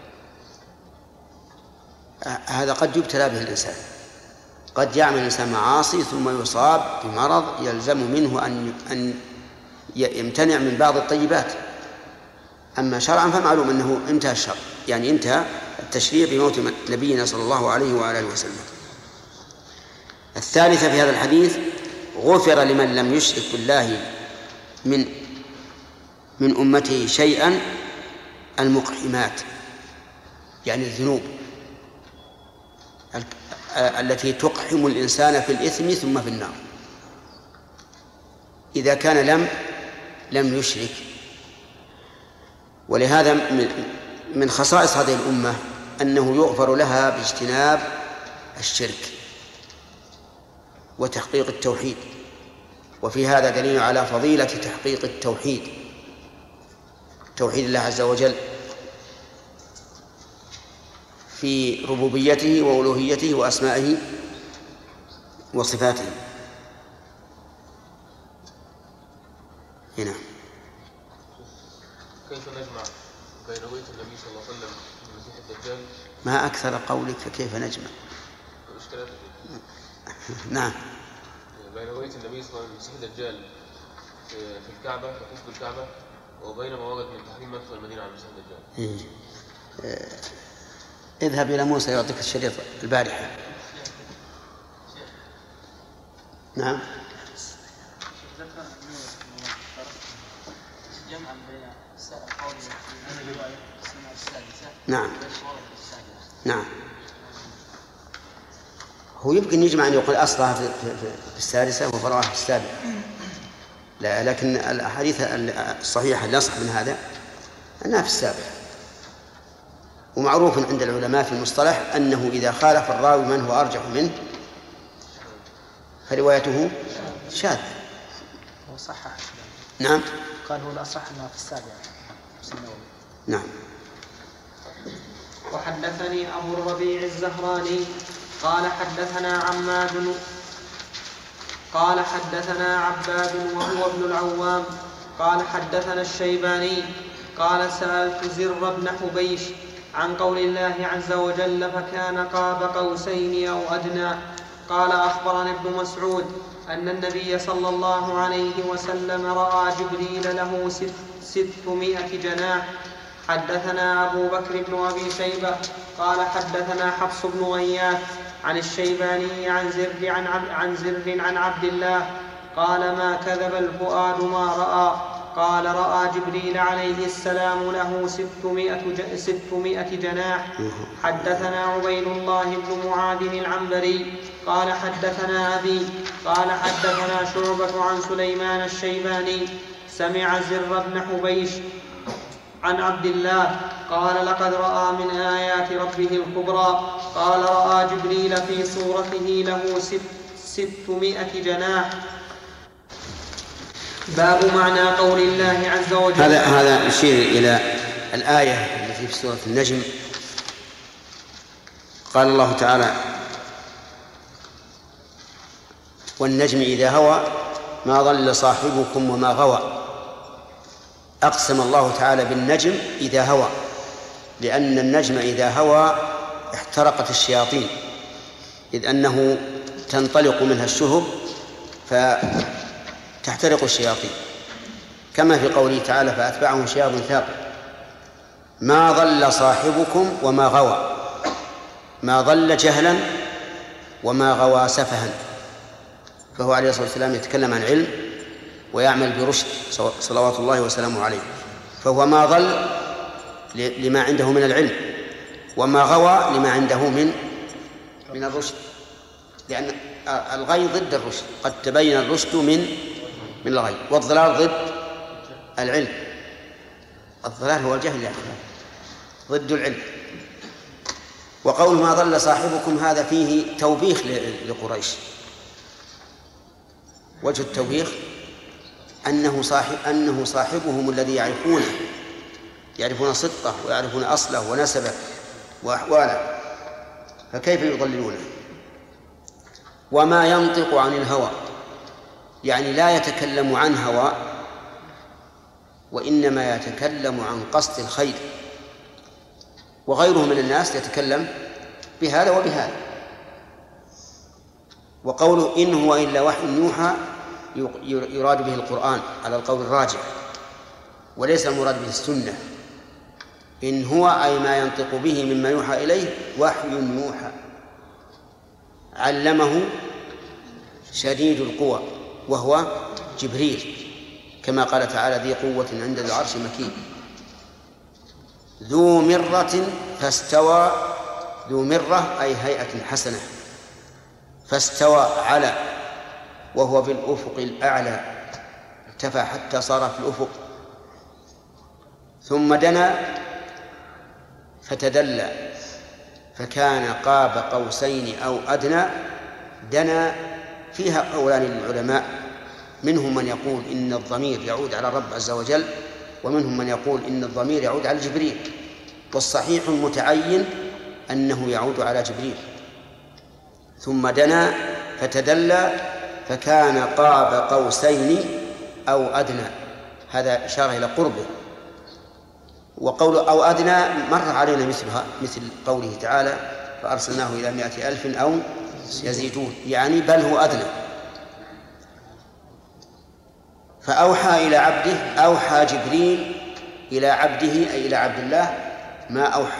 هذا قد يبتلى به الإنسان. قد يعمل الإنسان معاصي ثم يصاب بمرض يلزم منه أن أن يمتنع من بعض الطيبات. أما شرعا فمعلوم أنه انتهى الشرع يعني انتهى التشريع بموت نبينا صلى الله عليه وعلى آله وسلم. الثالثة في هذا الحديث غفر لمن لم يشرك بالله من من أمته شيئا المقحمات، يعني الذنوب التي تقحم الإنسان في الإثم ثم في النار، إذا كان لم لم يشرك. ولهذا من خصائص هذه الأمة أنه يغفر لها باجتناب الشرك وتحقيق التوحيد، وفي هذا دليل على فضيلة تحقيق التوحيد، توحيد الله عز وجل في ربوبيته وألوهيته وأسمائه وصفاته. هنا كيف نجمع بين رؤية النبي صلى الله عليه وسلم في المسيح الدجال؟ ما أكثر قولك فكيف نجمع؟ نعم. بين رؤية النبي صلى الله عليه وسلم المسيح الدجال في الكعبة في حزب الكعبة وبين ما ورد من تحريم مكة والمدينة على المسيح الدجال. إيه. اذهب إلى موسى يعطيك الشريط البارحة. نعم. نعم. نعم. هو يمكن يجمع أن يقول أصلها في, في, في السادسة وفرعها في السابعة، لا لكن الأحاديث الصحيحة اللي أصح من هذا أنها في السابعة. ومعروف عند العلماء في المصطلح أنه إذا خالف الراوي من هو أرجح منه فروايته شاذة. هو صحح. نعم. قال هو الأصح أنها في السابعة. نعم. وحدثني أبو الربيع الزهراني قال حدثنا عماد قال حدثنا عباد وهو ابن العوام قال حدثنا الشيباني قال سألت زر بن حبيش عن قول الله عز وجل فكان قاب قوسين أو أدنى. قال أخبرني ابن مسعود أن النبي صلى الله عليه وسلم رأى جبريل له ستمائة جناح. حدثنا أبو بكر بن أبي شيبة قال حدثنا حفص بن غياث عن الشيباني عن زر عن, عب عن زر عن عبد الله قال ما كذب الفؤاد ما رأى. قال رأى جبريل عليه السلام له ستمائة, ستمائة جناح. حدثنا عبيد الله بن معاذ العنبري قال حدثنا أبي قال حدثنا شعبة عن سليمان الشيباني سمع زر بن حبيش عن عبد الله قال لقد رأى من آيات ربه الكبرى. قال رأى جبريل في صورته له ست ستمائة جناح. باب معنى قول الله عز وجل. هذا هذا يشير إلى الآية التي في سورة النجم. قال الله تعالى والنجم إذا هوى ما ضل صاحبكم وما غوى. أقسم الله تعالى بالنجم إذا هوى، لأن النجم إذا هوى احترقت الشياطين، إذ أنه تنطلق منها الشهب فتحترق الشياطين، كما في قوله تعالى فأتبعهم شهاب ثاقب. ما ضل صاحبكم وما غوى، ما ضل جهلا وما غوى سفها، فهو عليه الصلاة والسلام يتكلم عن علم ويعمل برشد صلوات الله وسلامه عليه، فهو ما ضل لما عنده من العلم وما غوى لما عنده من من الرشد، لأن الغي ضد الرشد، قد تبين الرشد من من الغي، والضلال ضد العلم. الضلال هو الجهل يعني ضد العلم. وقول ما ضل صاحبكم هذا فيه توبيخ لقريش. وجه التوبيخ أنه صاحب أنه صاحبهم الذي يعرفونه، يعرفون صدقه ويعرفون أصله ونسبه وأحواله، فكيف يضللونه؟ وما ينطق عن الهوى، يعني لا يتكلم عن هوى، وإنما يتكلم عن قصد الخير، وغيره من الناس يتكلم بهذا وبهذا. وقوله إن هو إلا وحي يوحى يراد به القرآن على القول الراجح، وليس المراد به السنة. إن هو أي ما ينطق به مما يوحى إليه وحي يوحى علمه شديد القوى وهو جبريل، كما قال تعالى: ذي قوة عند ذي العرش مكين. ذو مرة فاستوى، ذو مرة أي هيئة حسنة، فاستوى على، وهو بالأفق الأعلى، ارتفع حتى صار في الأفق. ثم دنا فتدلى فكان قاب قوسين أو أدنى. دنا فيها قولان للعلماء، منهم من يقول إن الضمير يعود على الرب عز وجل، ومنهم من يقول إن الضمير يعود على جبريل، والصحيح المتعين أنه يعود على جبريل. ثم دنا فتدلى فكان قاب قوسين أو أدنى، هذا إشارة إلى قربه. وقول أو أدنى مر علينا مثلها، مثل قوله تعالى: فأرسلناه إلى مائة ألف أو يزيدون، يعني بل هو أدنى. فأوحى إلى عبده، أوحى جبريل إلى عبده أي إلى عبد الله ما أوحى.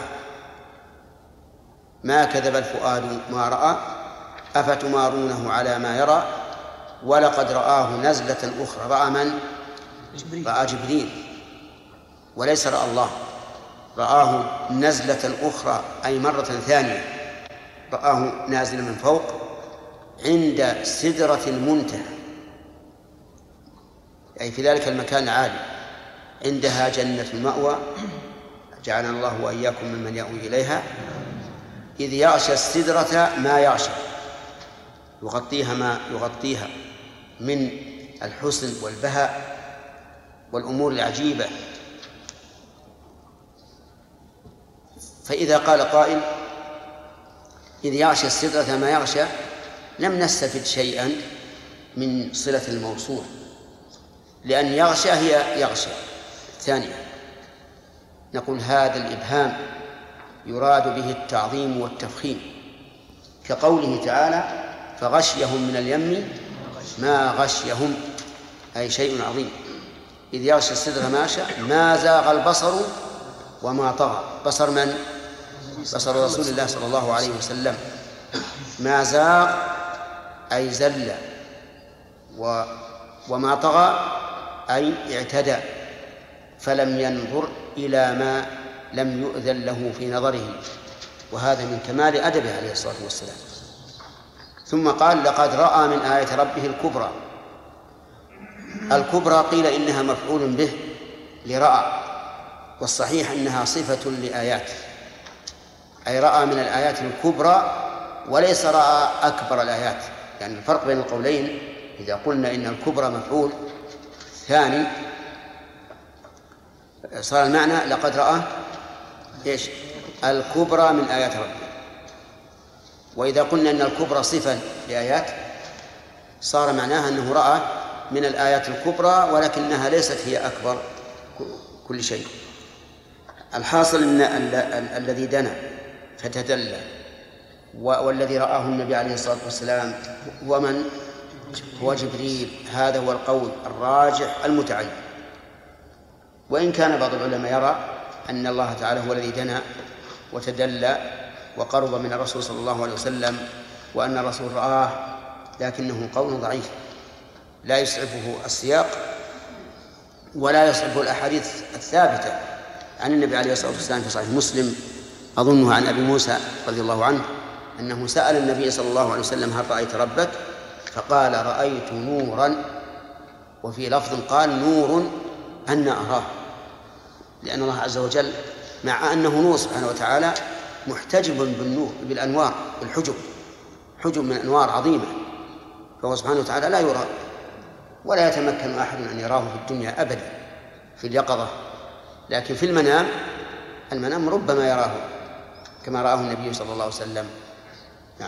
ما كذب الفؤاد ما رأى أفتمارونه على ما يرى ولقد رآه نزلة أخرى. رأى من؟ جبريل. رأى جبريل وليس رأى الله، رآه نزلة أخرى أي مرة ثانية، رآه نازلا من فوق عند سدرة المنتهى، أي في ذلك المكان العالي، عندها جنة المأوى، جعلنا الله وإياكم ممن يأوي إليها. إذ يغشى السدرة ما يغشى، يغطيها ما يغطيها من الحسن والبهاء والأمور العجيبة. فإذا قال قائل: إذ يغشى السدرة ما يغشى، لم نستفد شيئا من صلة الموصول، لأن يغشى هي يغشى ثانية. نقول هذا الإبهام يراد به التعظيم والتفخيم، كقوله تعالى: فغشيهم من اليم ما غشيهم، أي شيء عظيم. إذ يغشى السدرة ما يغشى ما زاغ البصر وما طغى. بصر من؟ بصر رسول الله صلى الله عليه وسلم. ما زاغ أي زل، و وما طغى أي اعتدى، فلم ينظر إلى ما لم يؤذن له في نظره، وهذا من كمال أدبه عليه الصلاة والسلام. ثم قال: لقد رأى من آية ربه الكبرى. الكبرى قيل إنها مفعول به لرأى، والصحيح إنها صفة لآيات، أي رأى من الآيات الكبرى وليس رأى أكبر الآيات. يعني الفرق بين القولين، إذا قلنا إن الكبرى مفعول ثاني صار المعنى لقد رأى إيش؟ الكبرى من آيات ربه. وإذا قلنا إن الكبرى صفة لآيات صار معناها أنه رأى من الآيات الكبرى ولكنها ليست هي أكبر كل شيء. الحاصل أن الذي دنا فتدلى والذي رآه النبي عليه الصلاة والسلام هو من؟ هو جبريل. هذا هو القول الراجح المتعين، وإن كان بعض العلماء يرى أن الله تعالى هو الذي دنا وتدلى وقرب من الرسول صلى الله عليه وسلم، وأن الرسول رآه، لكنه قول ضعيف لا يسعفه السياق ولا يصحبه الأحاديث الثابتة عن النبي عليه الصلاة والسلام في صحيح مسلم، أظنه عن أبي موسى رضي الله عنه أنه سأل النبي صلى الله عليه وسلم: هل رأيت ربك؟ فقال: رأيت نورا، وفي لفظ قال: نور أن أراه، لأن الله عز وجل مع أنه نور سبحانه وتعالى محتجب بالنور بالأنوار، بالحجب، حجب من أنوار عظيمة، فهو سبحانه وتعالى لا يرى ولا يتمكن أحد أن يراه في الدنيا أبدا في اليقظة، لكن في المنام المنام ربما يراه كما رآه النبي صلى الله عليه وسلم. نعم.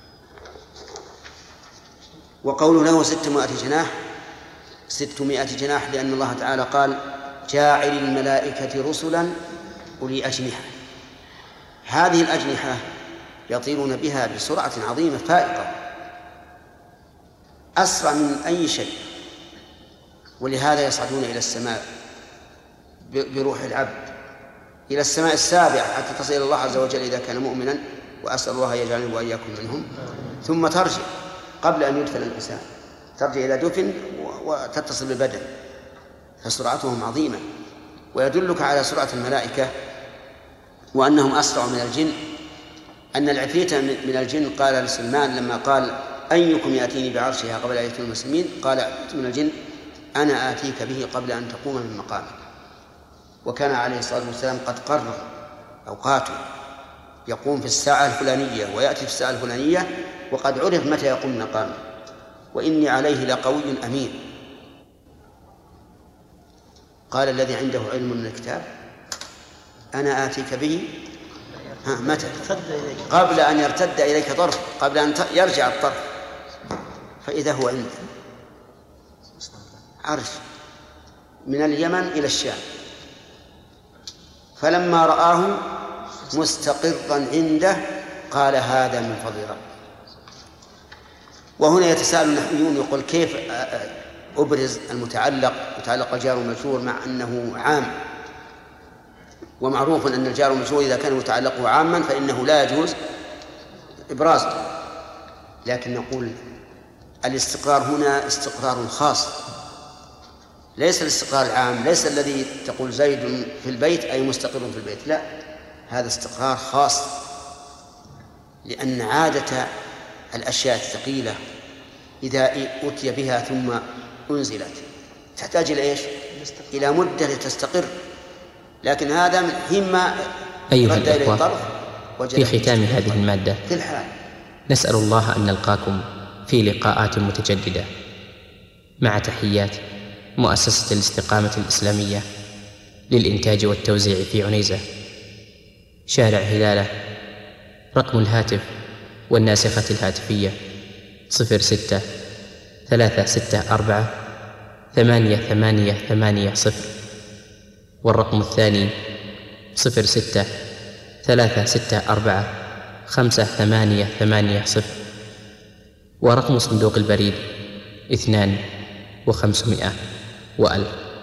وقوله له ستمائة جناح، ستمائة جناح لأن الله تعالى قال: جاعل الملائكة رسلا أولي أجنحة. هذه الأجنحة يطيرون بها بسرعة عظيمة فائقة، أسرع من أي شيء، ولهذا يصعدون إلى السماء بروح العبد إلى السماء السابعة حتى تصل إلى الله عز وجل إذا كان مؤمنا، وأسأل الله يجعلني وإياكم منهم، ثم ترجع قبل أن يدفن الإنسان. ترجع إلى دفن وتتصل بالبدن، فسرعتهم عظيمة. ويدلك على سرعة الملائكة وأنهم أسرع من الجن أن العفريت من الجن قال لسلمان لما قال أيكم يأتيني بعرشها قبل أن يأتوا المسلمين، قال عفريت من الجن أنا آتيك به قبل أن تقوم من مقامك. وكان عليه الصلاة والسلام قد قرر أوقاته، يقوم في الساعة الفلانية ويأتي في الساعة الفلانية، وقد عرف متى يقوم من مقامه. وإني عليه لقوي أمين. قال الذي عنده علم من الكتاب أنا آتيك به ها متى؟ قبل أن يرتد إليك طرف، قبل أن يرجع الطرف، فإذا هو عنده عرش من اليمن إلى الشام. فلما رآه مستقرا عنده قال هذا من فضل ربي. وهنا يتساءل النحويون يقول كيف أبرز المتعلق متعلق الجار والمجرور مع أنه عام؟ ومعروف أن الجار والمجرور إذا كان متعلقه عاما فإنه لا يجوز إبرازه، لكن نقول الاستقرار هنا استقرار خاص، ليس الاستقرار العام، ليس الذي تقول زيد في البيت أي مستقر في البيت، لا، هذا استقرار خاص، لأن عادة الأشياء الثقيلة إذا أتي بها ثم أنزلت تحتاج إلى إيش؟ إلى مدة لتستقر، لكن هذا من حين ما أيها الإخوة، في ختام هذه المادة في الحال نسأل الله أن نلقاكم في لقاءات متجددة، مع تحيات مؤسسة الاستقامة الإسلامية للإنتاج والتوزيع في عنيزة، شارع هلالة. رقم الهاتف والناسخة الهاتفية صفر ستة ثلاثة ستة أربعة ثمانية ثمانية ثمانية صفر، والرقم الثاني صفر ستة ثلاثة ستة أربعة خمسة ثمانية ثمانية صفر، ورقم صندوق البريد اثنان وخمسمائة وألف.